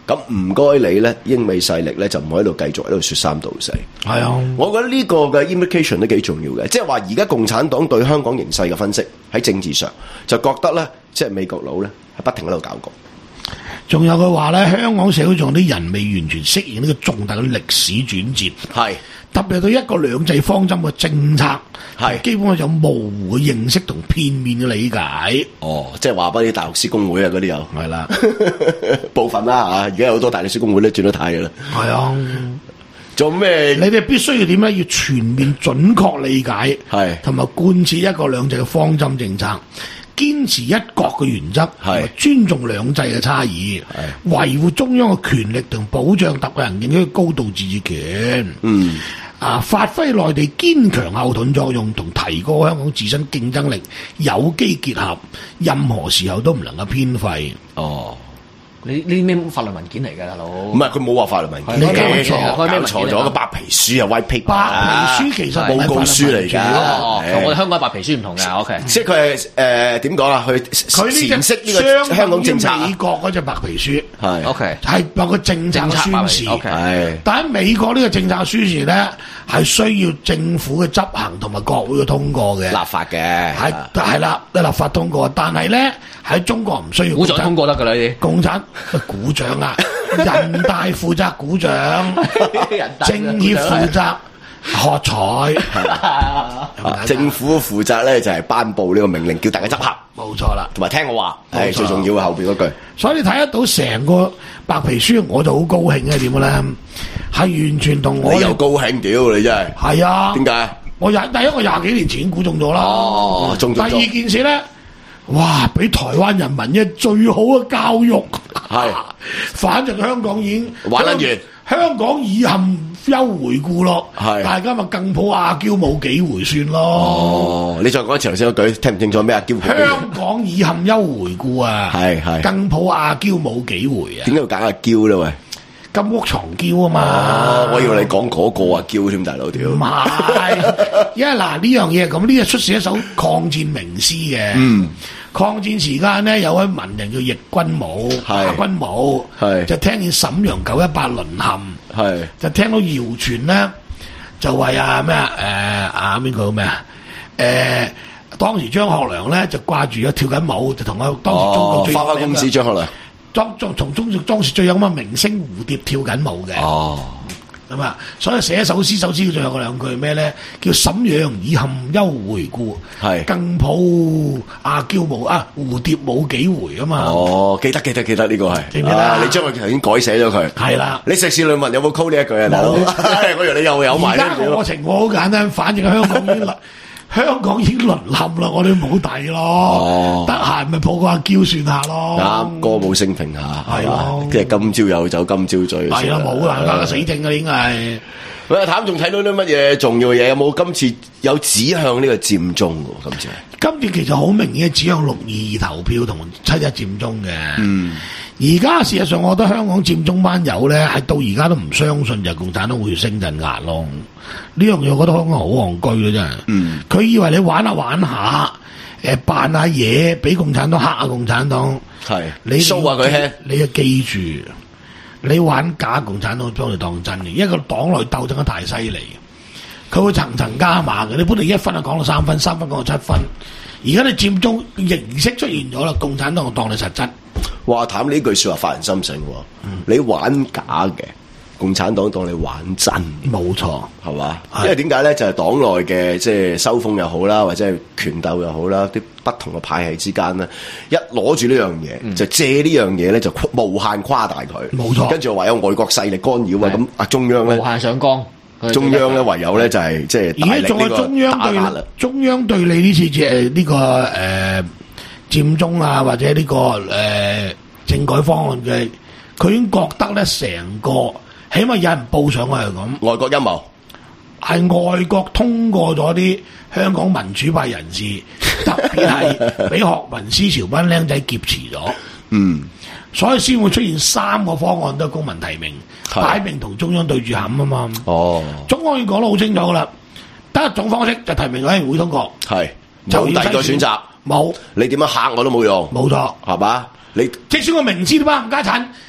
咁唔該你咧，英美勢力咧就唔好喺度繼續喺度説三道四。 係啊， 我覺得呢個嘅 implication 都幾重要嘅，即係話而家共產黨對香港形勢嘅分析喺政治上就覺得咧，即係美國佬咧係不停喺度搞局。 仲有佢話咧，香港社會仲有啲人未完全適應呢個重大嘅歷史轉折， 係特別係對一國兩制方針嘅政策，係基本上有模糊嘅認識同片面嘅理解。 哦，即係話俾啲大律師公會啊嗰啲有係啦， 部分啦嚇，而家有好多大律師公會都轉咗態嘅啦。 係啊， 做咩？ 你哋必須要點咧？要全面準確理解，係同埋貫徹一國兩制嘅方針政策。堅持一國嘅原則，係尊重兩制嘅差異，維護中央嘅權力同保障特區人嘅高度自治權。嗯，啊，發揮內地堅強後盾作用，同提高香港自身競爭力有機結合，任何時候都唔能夠偏廢。 哦。呢呢啲咩法律文件嚟㗎，大佬？唔係，佢冇話法律文件， 你搞錯， 搞錯咗個白皮書啊，white paper。白皮書其實報告書嚟㗎。 哦，同我哋香港白皮書唔同嘅。OK， 即係佢係誒點講啊？佢闡釋呢個香港政策。 美國嗰隻白皮書係 OK， 係有個政策宣示。 OK， 但喺美國呢個政策宣示咧，係需要政府嘅執行同埋國會嘅通過嘅。 立法嘅係係啦，立法通過。但係咧喺中國唔需要。 鼓掌通過得㗎啦，呢啲共產。鼓掌啊！人大負責鼓掌，政協負責喝彩， 政府負責咧就係頒布呢個命令，叫大家執行。 冇錯啦， 同埋聽我話，係最重要嘅後邊嗰句。 所以你睇得到成個白皮書，我就好高興嘅。點嘅咧？係完全同我你又高興屌你真係。係啊。 點解？ 我廿第一個廿幾年前估中咗啦。 哦，中咗。 第二件事咧。哇！俾台灣人民嘅最好嘅教育，係，反正香港已經玩得完， 香港已陷休回顧咯，係，大家咪更抱阿嬌冇幾回算咯。哦， 你再講一次頭先嗰句，聽唔清楚咩阿嬌？ 香港已陷休回顧啊，係係，更抱阿嬌冇幾回啊？點解要揀阿嬌咧？喂？ 金屋藏嬌啊嘛！ 哦，我以為你講嗰個啊嬌添，大佬屌！ 唔係，因為嗱呢樣嘢咁，呢個出自一首抗戰名詩嘅。嗯，抗戰時間咧，有位文人叫易君武，亞君武，係就聽見瀋陽九一八淪陷，係就聽到謠傳咧，就話啊咩啊誒啊邊個咩啊誒，當時張學良咧就掛住咗跳緊舞，就同我當時中國最花花公子張學良。 當當從中當時最有咁嘅明星蝴蝶跳緊舞嘅，哦，咁啊，所以寫一首詩，首詩仲有個兩句咩咧？叫瀋陽已陷休回顧，係更抱阿嬌舞啊，蝴蝶舞幾回啊嘛。哦， 記得記得記得呢個係， 記唔記得？ 你將佢頭先改寫咗佢， 係啦。 你碩士論文有冇 call 呢一句啊？冇，我以為你又有埋。 而家個過程我好簡單，反正香港已經香港已經淪陷啦，我哋冇底咯，得閒咪抱個阿嬌算下咯。 啱，歌舞升平下，係嘛？即係今朝有酒今朝醉。 係啦，冇啦，家死症啊，已經係。 喂，譚仲睇到啲乜嘢重要嘅嘢？有冇今次有指向呢個佔中喎？今次今次其實好明顯係指向六二二投票同七一佔中嘅。嗯。而家事實上，我覺得香港佔中班友咧，係到而家都唔相信就共產黨會升陣壓咯。呢樣嘢我覺得香港好戇居嘅真係。嗯。佢以為你玩下玩下，誒扮下嘢，俾共產黨嚇下共產黨。係。你掃下佢輕， 你要記住，你玩假共產黨將你當真嘅，因為個黨內鬥爭得太犀利，佢會層層加碼嘅。你本嚟一分就講到三分，三分講到七分。而家你佔中形式出現咗啦，共產黨我當你實質。 話譚呢句説話發人深省喎，嗯、你玩假嘅，共產黨當你玩真， 冇錯， 係嘛？因為點解咧？就係、是、黨內嘅即係收風又好啦，或者係權鬥又好啦，啲不同嘅派系之間咧，一攞住呢樣嘢，嗯、就借呢樣嘢咧就無限誇大佢，冇錯。跟住話有外國勢力干擾啊，咁啊中央咧無限上綱， 中央咧唯有咧就係即係大力呢個打壓啦。 中央對你呢次誒呢個誒。呃佔中啊，或者呢、這個誒、呃、政改方案嘅，佢已經覺得咧成個，起碼有人報上去係咁， 外國陰謀係外國通過咗啲香港民主派人士，特別係俾學民思潮班僆仔劫持咗，嗯，所以先會出現三個方案都係公民提名，擺明同中央對住冚啊嘛。哦，中央已經講得好清楚噶啦，得一種方式就提名委員會通過，係冇第二個選擇。 冇， 你點樣嚇我都冇用， 冇錯， 係嘛？你即使我明知點解冚家產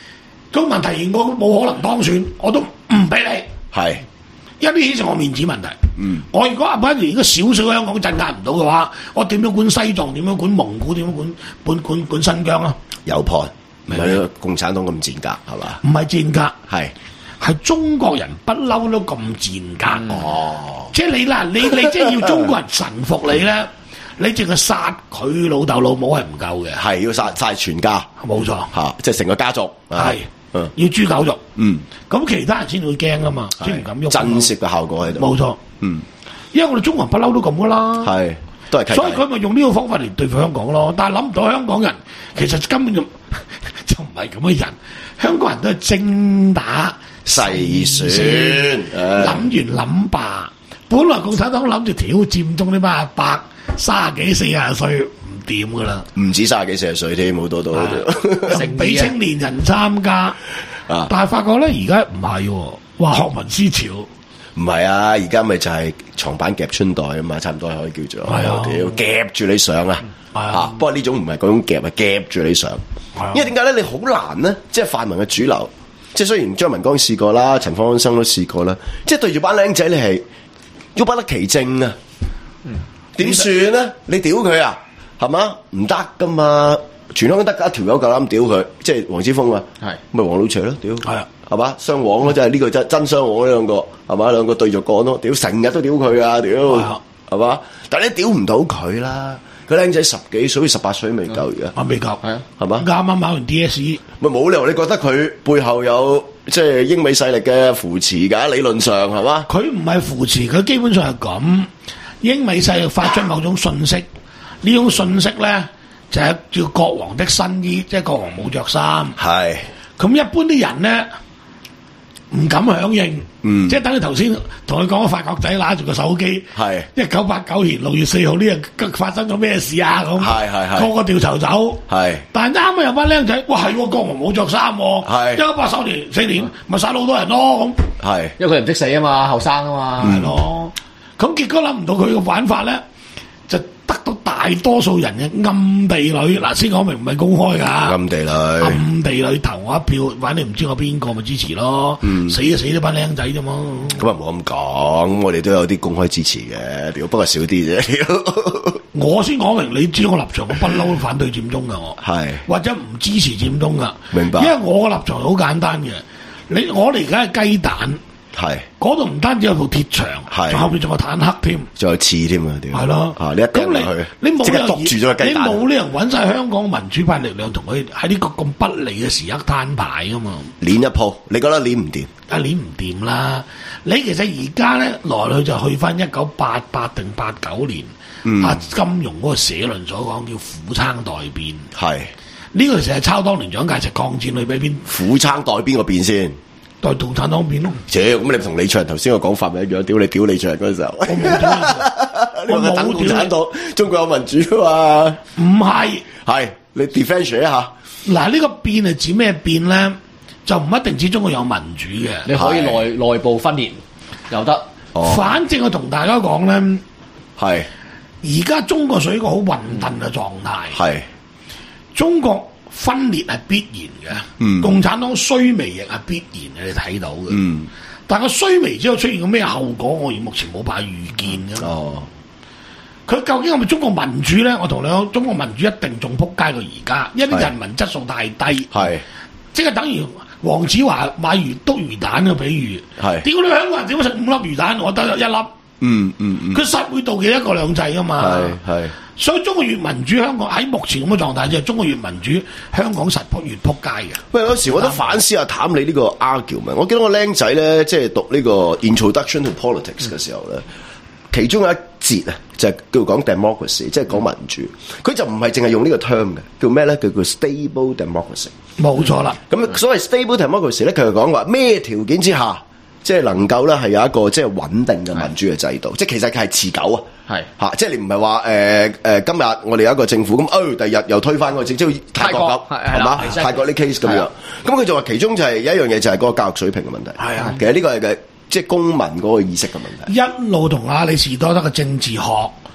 個問題我冇可能當選，我都唔俾你。 係， 因為呢啲係我面子問題。 嗯， 我如果阿媽連個少少香港鎮壓唔到嘅話，我點樣管西藏？點樣管蒙古？點樣管管管管新疆啊？ 有 point，唔係共產黨咁賤格係嘛？ 唔係賤格， 係係中國人不嬲都咁賤格。哦，即係你啦，你你即係要中國人臣服你咧，你淨係殺佢老豆老母係唔夠嘅， 係要殺晒全家， 冇錯嚇，即係成個家族係。 嗯， 要豬狗肉， 嗯， 咁其他人先會驚啊嘛，先唔敢喐。 震懾嘅效果喺度， 冇錯， 嗯， 因為我哋中國人不嬲都咁噶啦， 係，都係。 所以佢咪用呢個方法嚟對付香港咯。但係諗唔到香港人其實根本就就唔係咁嘅人，香港人都係精打細算， 諗完諗罷。本來共產黨諗住挑佔中呢班阿伯卅幾四十歲。掂噶啦， 唔止卅幾四十歲添，好多都成俾青年人參加，啊、但係發覺咧而家唔係，話學民思潮， 唔係啊，而家咪就係床板夾春袋啊嘛，差唔多可以叫做，係啊，夾住你上啊，吓、啊，不過呢種唔係嗰種夾，係夾住你上，因為點解咧？你好難咧，即係泛民嘅主流，即係雖然張文光試過啦，陳方安生都試過啦，即係對住班僆仔，你係喐不得其正啊，點算咧？你屌佢啊？係嘛？唔得噶嘛！全香港得一條友夠膽屌佢，即係黃之鋒啊！係咪黃老邪咯？屌係啊！係嘛？雙黃咯，即係呢個真真雙黃呢兩個係嘛？兩個對著幹咯，屌成日都屌佢啊！屌係嘛？但係你屌唔到佢啦！個僆仔十幾歲、十八歲未夠而家， 我未夠係啊， 係嘛？ 啱啱考完 D S E， 咪冇理由你覺得佢背後有即係英美勢力嘅扶持㗎？理論上係嘛？ 佢唔係扶持，佢基本上係咁，英美勢力發出某種訊息。呢種信息咧就係、是、叫國王的新衣，即係國王冇着衫。係咁一般啲人咧唔敢響應，嗯、即係等你頭先同佢講個法國仔拿住個手機，係一九八九年六月四號呢日發生咗咩事啊？咁係係係個個掉頭走，係但係啱啱有班僆仔，哇係喎，國王冇着衫，係一九八九年四年咪殺到好多人咯，咁係因為佢唔識死啊嘛，後生啊嘛，係咯。 咁結果諗唔到佢個玩法咧就。得到大多數人嘅暗地裏，嗱先講明唔係公開㗎。暗地裏，暗地裏投我一票，反正唔知我邊個咪支持咯。嗯、死就死呢班僆仔啫嘛。 咁啊冇咁講，我哋都有啲公開支持嘅，屌不過少啲啫。 我先講明，你知我立場，我不嬲反對佔中㗎我。係或者唔支持佔中㗎。明白。因為我個立場好簡單嘅，你我哋而家係雞蛋。係，嗰度唔單止有部鐵牆，係，後邊仲有坦克添，仲有刺添啊！屌，係咯，啊，你一掟落去，你冇理由篤住咗個雞蛋，你冇理由揾晒香港民主派力量同佢喺呢個咁不利嘅時刻攤牌噶嘛？攣一鋪，你覺得攣唔掂？啊，攣唔掂啦！你其實而家咧來去就去翻一九八八定八九年，嗯、啊金庸嗰個社論所講叫虎撐待變，係呢個其實係抄當年蔣介石抗戰裏邊邊虎撐待邊個變先？代共產黨變咯，切咁你同李卓人頭先個講法咪一樣？屌你屌李卓人嗰陣時候，我冇屌，共產黨中國有民主啊嘛？唔係，係你 defend 一下。嗱呢個變係指咩變咧？就唔一定指中國有民主嘅， 你可以內內部分裂又得。 哦、反正我同大家講咧，係而家中國屬於一個好混沌嘅狀態，係、嗯、中國。分裂係必然嘅，嗯、共產黨衰微亦係必然嘅，你睇到嘅。嗯、但係個衰微之後出現個咩後果，我而目前冇辦法預見嘅。哦，佢究竟係咪中國民主咧？我同你講，中國民主一定仲撲街過而家，因為人民質素太低。係，即係等於黃子華買魚篤魚蛋嘅比喻。係，屌你香港人點解食五粒魚蛋，我得一粒？嗯嗯嗯，佢實會妒忌一國兩制噶嘛？係係。所以中國越民主，香港喺目前咁嘅狀態，即係中國越民主，香港實撲越撲街嘅。喂，有時我都反思下譚你呢個 argument。我記得我僆仔咧，即係讀呢個 Introduction to Politics 嘅時候咧，嗯、其中有一節啊，就係叫講 democracy，即係講民主。佢就唔係淨係用呢個 term 嘅，叫咩咧？叫叫 stable democracy。冇錯啦。咁、嗯、所謂 stable democracy 咧，佢就講話咩條件之下，即係能夠咧係有一個即係穩定嘅民主嘅制度，即係其實佢係持久啊。係嚇，即係你唔係話誒誒，今日我哋有一個政府咁，哦，第日又推翻個政，即係泰國咁係嘛？泰國呢 case 咁樣，咁佢就話其中就係有一樣嘢就係嗰個教育水平嘅問題。係啊，其實呢個係嘅即係公民嗰個意識嘅問題。一路同亞里士多德嘅政治學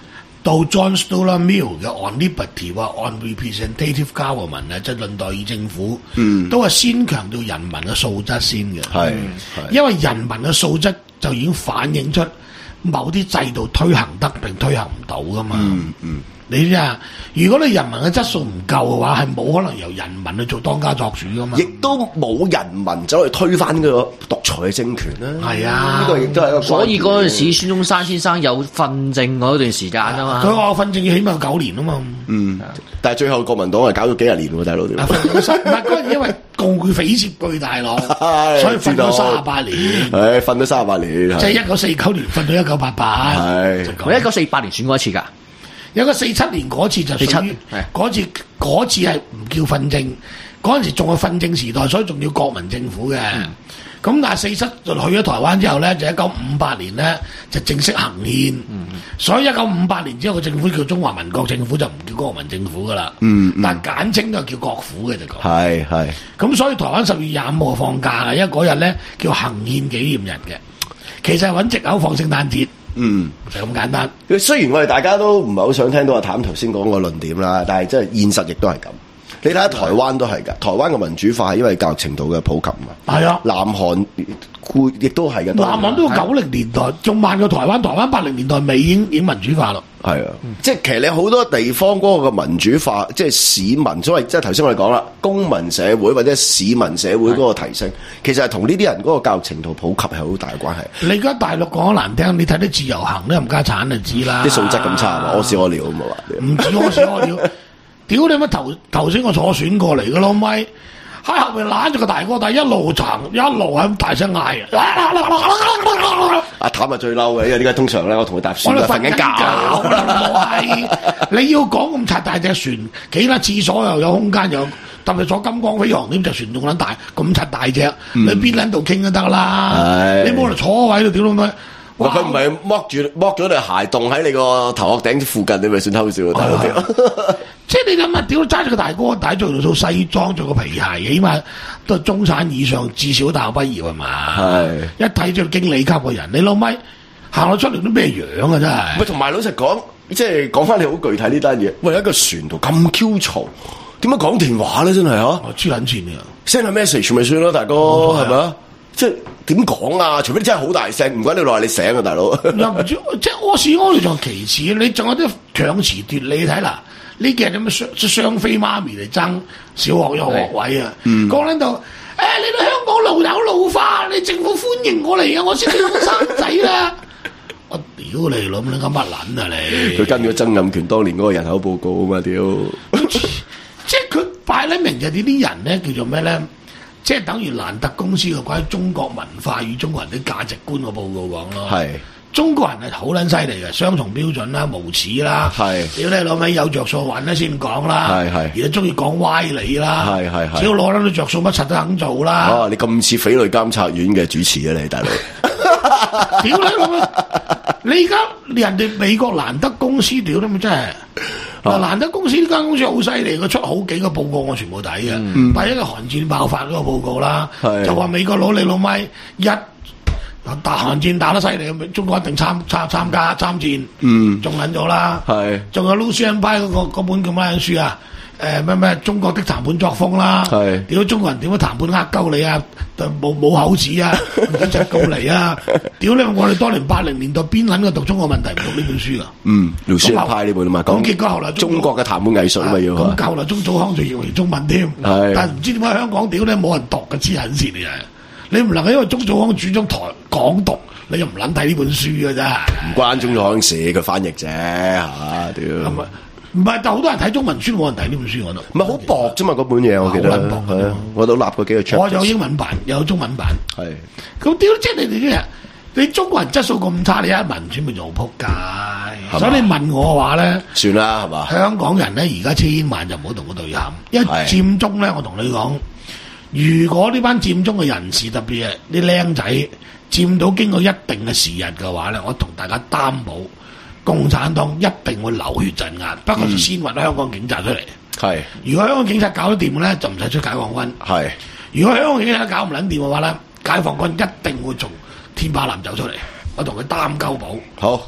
到 John Stuart Mill 嘅 On Liberty 或 On Representative Government 咧，即係論代議政府，嗯、都係先強調人民嘅素質先嘅。係，因為人民嘅素質就已經反映出某啲制度推行得並推行唔到噶嘛。嗯嗯你知啊？如果你人民嘅質素唔夠嘅話，係冇可能由人民去做當家作主噶嘛。亦都冇人民走去推翻呢個獨裁嘅政權啦。係啊，呢個亦都係一個。 所以嗰陣時，孫中山先生有訓政嗰段時間啊嘛。 佢話訓政要起碼有九年啊嘛。 嗯，但係最後國民黨係搞咗幾廿年喎，大佬。唔係嗰陣因為共匪竊據大佬，所以瞓咗三十八年。 係瞓咗三十八年。 即係一九四九年瞓到一九八八。 係。 我一九四八年選過一次㗎。 有個四七年嗰次就屬於嗰次嗰次係唔叫訓政，嗰陣時仲係訓政時代，所以仲要國民政府嘅。咁、嗯、但係四七就去咗台灣之後咧，就一九五八年咧就正式行憲。嗯、所以一九五八年之後個政府叫中華民國政府，就唔叫國民政府噶啦。嗯嗯、但係簡稱都係叫國府嘅就講。係係。咁所以台灣十月廿五號放假嘅，因為嗰日咧叫行憲紀念日嘅，其實係揾藉口放聖誕節。嗯，就咁簡單。 雖然我哋大家都唔係好想聽到阿譚頭先講個論點啦，但係真係現實亦都係咁。你睇下台灣都係㗎，台灣嘅民主化係因為教育程度嘅普及嘛。係啊，南韓亦都係嘅。 南韓都九零年代仲慢過台灣，台灣八零年代尾已經已經民主化咯。 係啊，嗯、即係其實你好多地方嗰個嘅民主化，即係市民所謂即係頭先我哋講啦，公民社會或者市民社會嗰個提升，其實係同呢啲人嗰個教育程度普及係好大嘅關係。 你而家大陸講得難聽，你睇啲自由行都冚家產就知啦。 啲素質咁差啊！屙屎屙尿咁啊！ 唔止屙屎屙尿，屌你乜頭頭先我坐船過嚟嘅咯，咪喺後面攬住個大哥大一路行一路喺咁大聲嗌啊！ 阿譚啊最嬲嘅，因為點解通常咧我同佢搭船就瞓緊覺。 我係你要講咁拆大隻船，幾多廁所又有空間，又特別坐金光飛航，點隻船仲撚大咁拆大隻，嗯、你邊撚度傾都得啦。你冇嚟坐位度屌到咩？ 佢唔係剝住剝咗對鞋凍喺你個頭殼頂附近，你咪算偷笑咯，大佬屌！ 即係你諗下，屌揸住個大哥大着套西裝，着個皮鞋，起碼都係中產以上，至少大學畢業係嘛？係一睇就經理級嘅人，你老咪行到出嚟都咩樣啊？真係！ 喂，同埋老實講，即係講翻你好具體呢單嘢。喂，一個船度咁 Q 嘈，點解講電話咧？真係啊！ 黐撚線啊 send 個 message 咪算咯，大哥係咪啊？即係點講啊？除非你真係好大聲，唔怪你話你醒啊，大佬。 又唔知即係屙屎屙尿仲其次，你仲有啲搶詞奪理睇啦。呢幾日咁嘅雙雙飛媽咪嚟爭小學有學位啊！講喺度，誒你哋香港老有老化，你政府歡迎我嚟啊！我先至生仔啦！我屌你老母，你咁乜撚啊你？ 佢跟咗曾蔭權當年嗰個人口報告啊嘛，屌！ 即係佢擺喺明就係呢啲人咧，叫做咩咧？即係等於蘭特公司嘅關於中國文化與中國人啲價值觀嘅報告講咯。係。中國人係好撚犀利嘅，雙重標準啦，無恥啦，屌你老味有着數揾咧先講啦，而家中意講歪理啦，只要攞得到着數乜柒都肯做啦。 哦，你咁似匪類監察院嘅主持啊，你大佬！ 屌你老味，你而家人哋美國蘭德公司屌你咪真係嗱，蘭德公司呢間公司好犀利，佢出好幾個報告我全部睇嘅，嗯、第一個韓戰爆發嗰個報告啦，就話美國佬你老味一。打韓戰打得犀利，中國一定參參參加參戰，嗯，仲撚咗啦，係，仲有 Lucian 派嗰個嗰本叫乜嘢書啊？誒咩咩中國的談判作風啦，係，屌中國人點樣談判呃鳩你啊？冇冇口齒啊？唔知就告你啊！屌你！我哋當年八零年代邊撚嘅讀中國問題唔讀呢本書啊？嗯 ，Lucian 派呢本啊嘛， 咁結果後來中國嘅談判藝術啊嘛要， 咁後來中祖康就認為中文添，係，但係唔知點解香港屌咧冇人讀嘅黐撚線嚟啊！你唔能夠因為中祖康主張台港獨，你又唔撚睇呢本書嘅啫。 唔關中祖康事，佢翻譯啫嚇，屌！ 唔係，唔係，但好多人睇中文書，冇人睇呢本書我都。 唔係好薄啫嘛，嗰本嘢我記得。好撚薄係啊，我都立過幾個 chapter。 我有英文版，有中文版。係。咁屌，即係你哋啲人，你中國人質素咁差，你一民主咪就撲街。所以你問我嘅話咧， 算啦係嘛？ 香港人咧而家千萬就唔好同佢對撼，因為佔中咧，我同你講。如果呢班佔中嘅人士，特別係啲僆仔佔到經過一定嘅時日嘅話咧，我同大家擔保，共產黨一定會流血鎮壓。不過就先揾香港警察出嚟。係、嗯，如果香港警察搞得掂咧，就唔使出解放軍。係，如果香港警察搞唔撚掂嘅話咧，解放軍一定會從天巴南走出嚟。我同佢擔鳩保。好。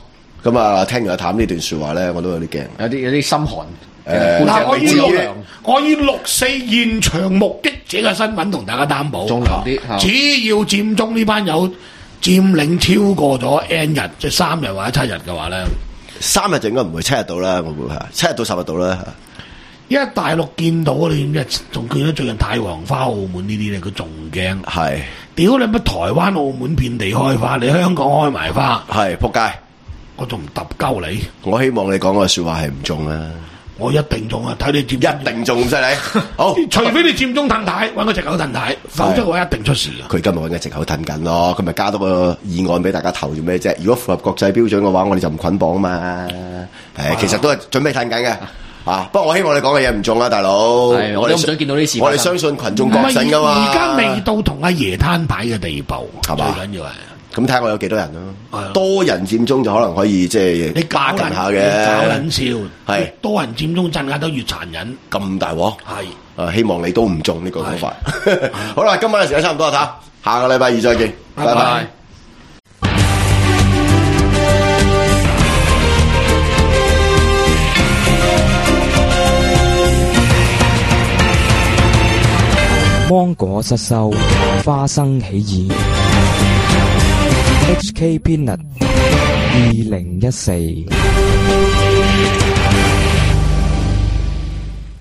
咁啊，聽完阿譚呢段説話咧，我都有啲驚， 有啲有啲心寒。 誒， 嗱，我以六我以六四現場目擊者嘅身份同大家擔保， 仲難啲。 只要佔中呢班友佔領超過咗 N 日，即係三日或者七日嘅話咧， 三日就應該唔會，七日到啦，我估係七日到十日到啦。 因為大陸見到你點知，仲見到最近太皇花、澳門呢啲咧，佢仲驚。係，屌你乜台灣、澳門遍地開花，你香港開埋花， 係仆街， 我仲唔揼鳩你？ 我希望你講嘅説話係唔中啦。 我一定中啊！睇你佔一定中咁犀利，好， 除非你佔中褪軚，揾個藉口褪軚，否則我一定出事啊！ 佢今日揾個藉口褪緊咯，佢咪加多個議案俾大家投做咩啫？如果符合國際標準嘅話，我哋就唔捆綁啊嘛。誒，其實都係準備褪緊嘅啊！不過我希望你講嘅嘢唔中啊，大佬。我哋唔想見到呢事。 我哋相信群眾覺醒噶嘛。 而家未到同阿爺攤牌嘅地步，係嘛？最緊要係。 咁睇下我有幾多人咯，多人佔中就可能可以即係你搞緊下嘅， 搞撚笑係多人佔中鎮壓得越殘忍， 咁大鑊係啊！希望你都唔中呢個講法。好啦，今晚嘅時間差唔多啦，睇下個禮拜二再見，拜拜。 芒果失收，花生起義。H K Peanut 二零一四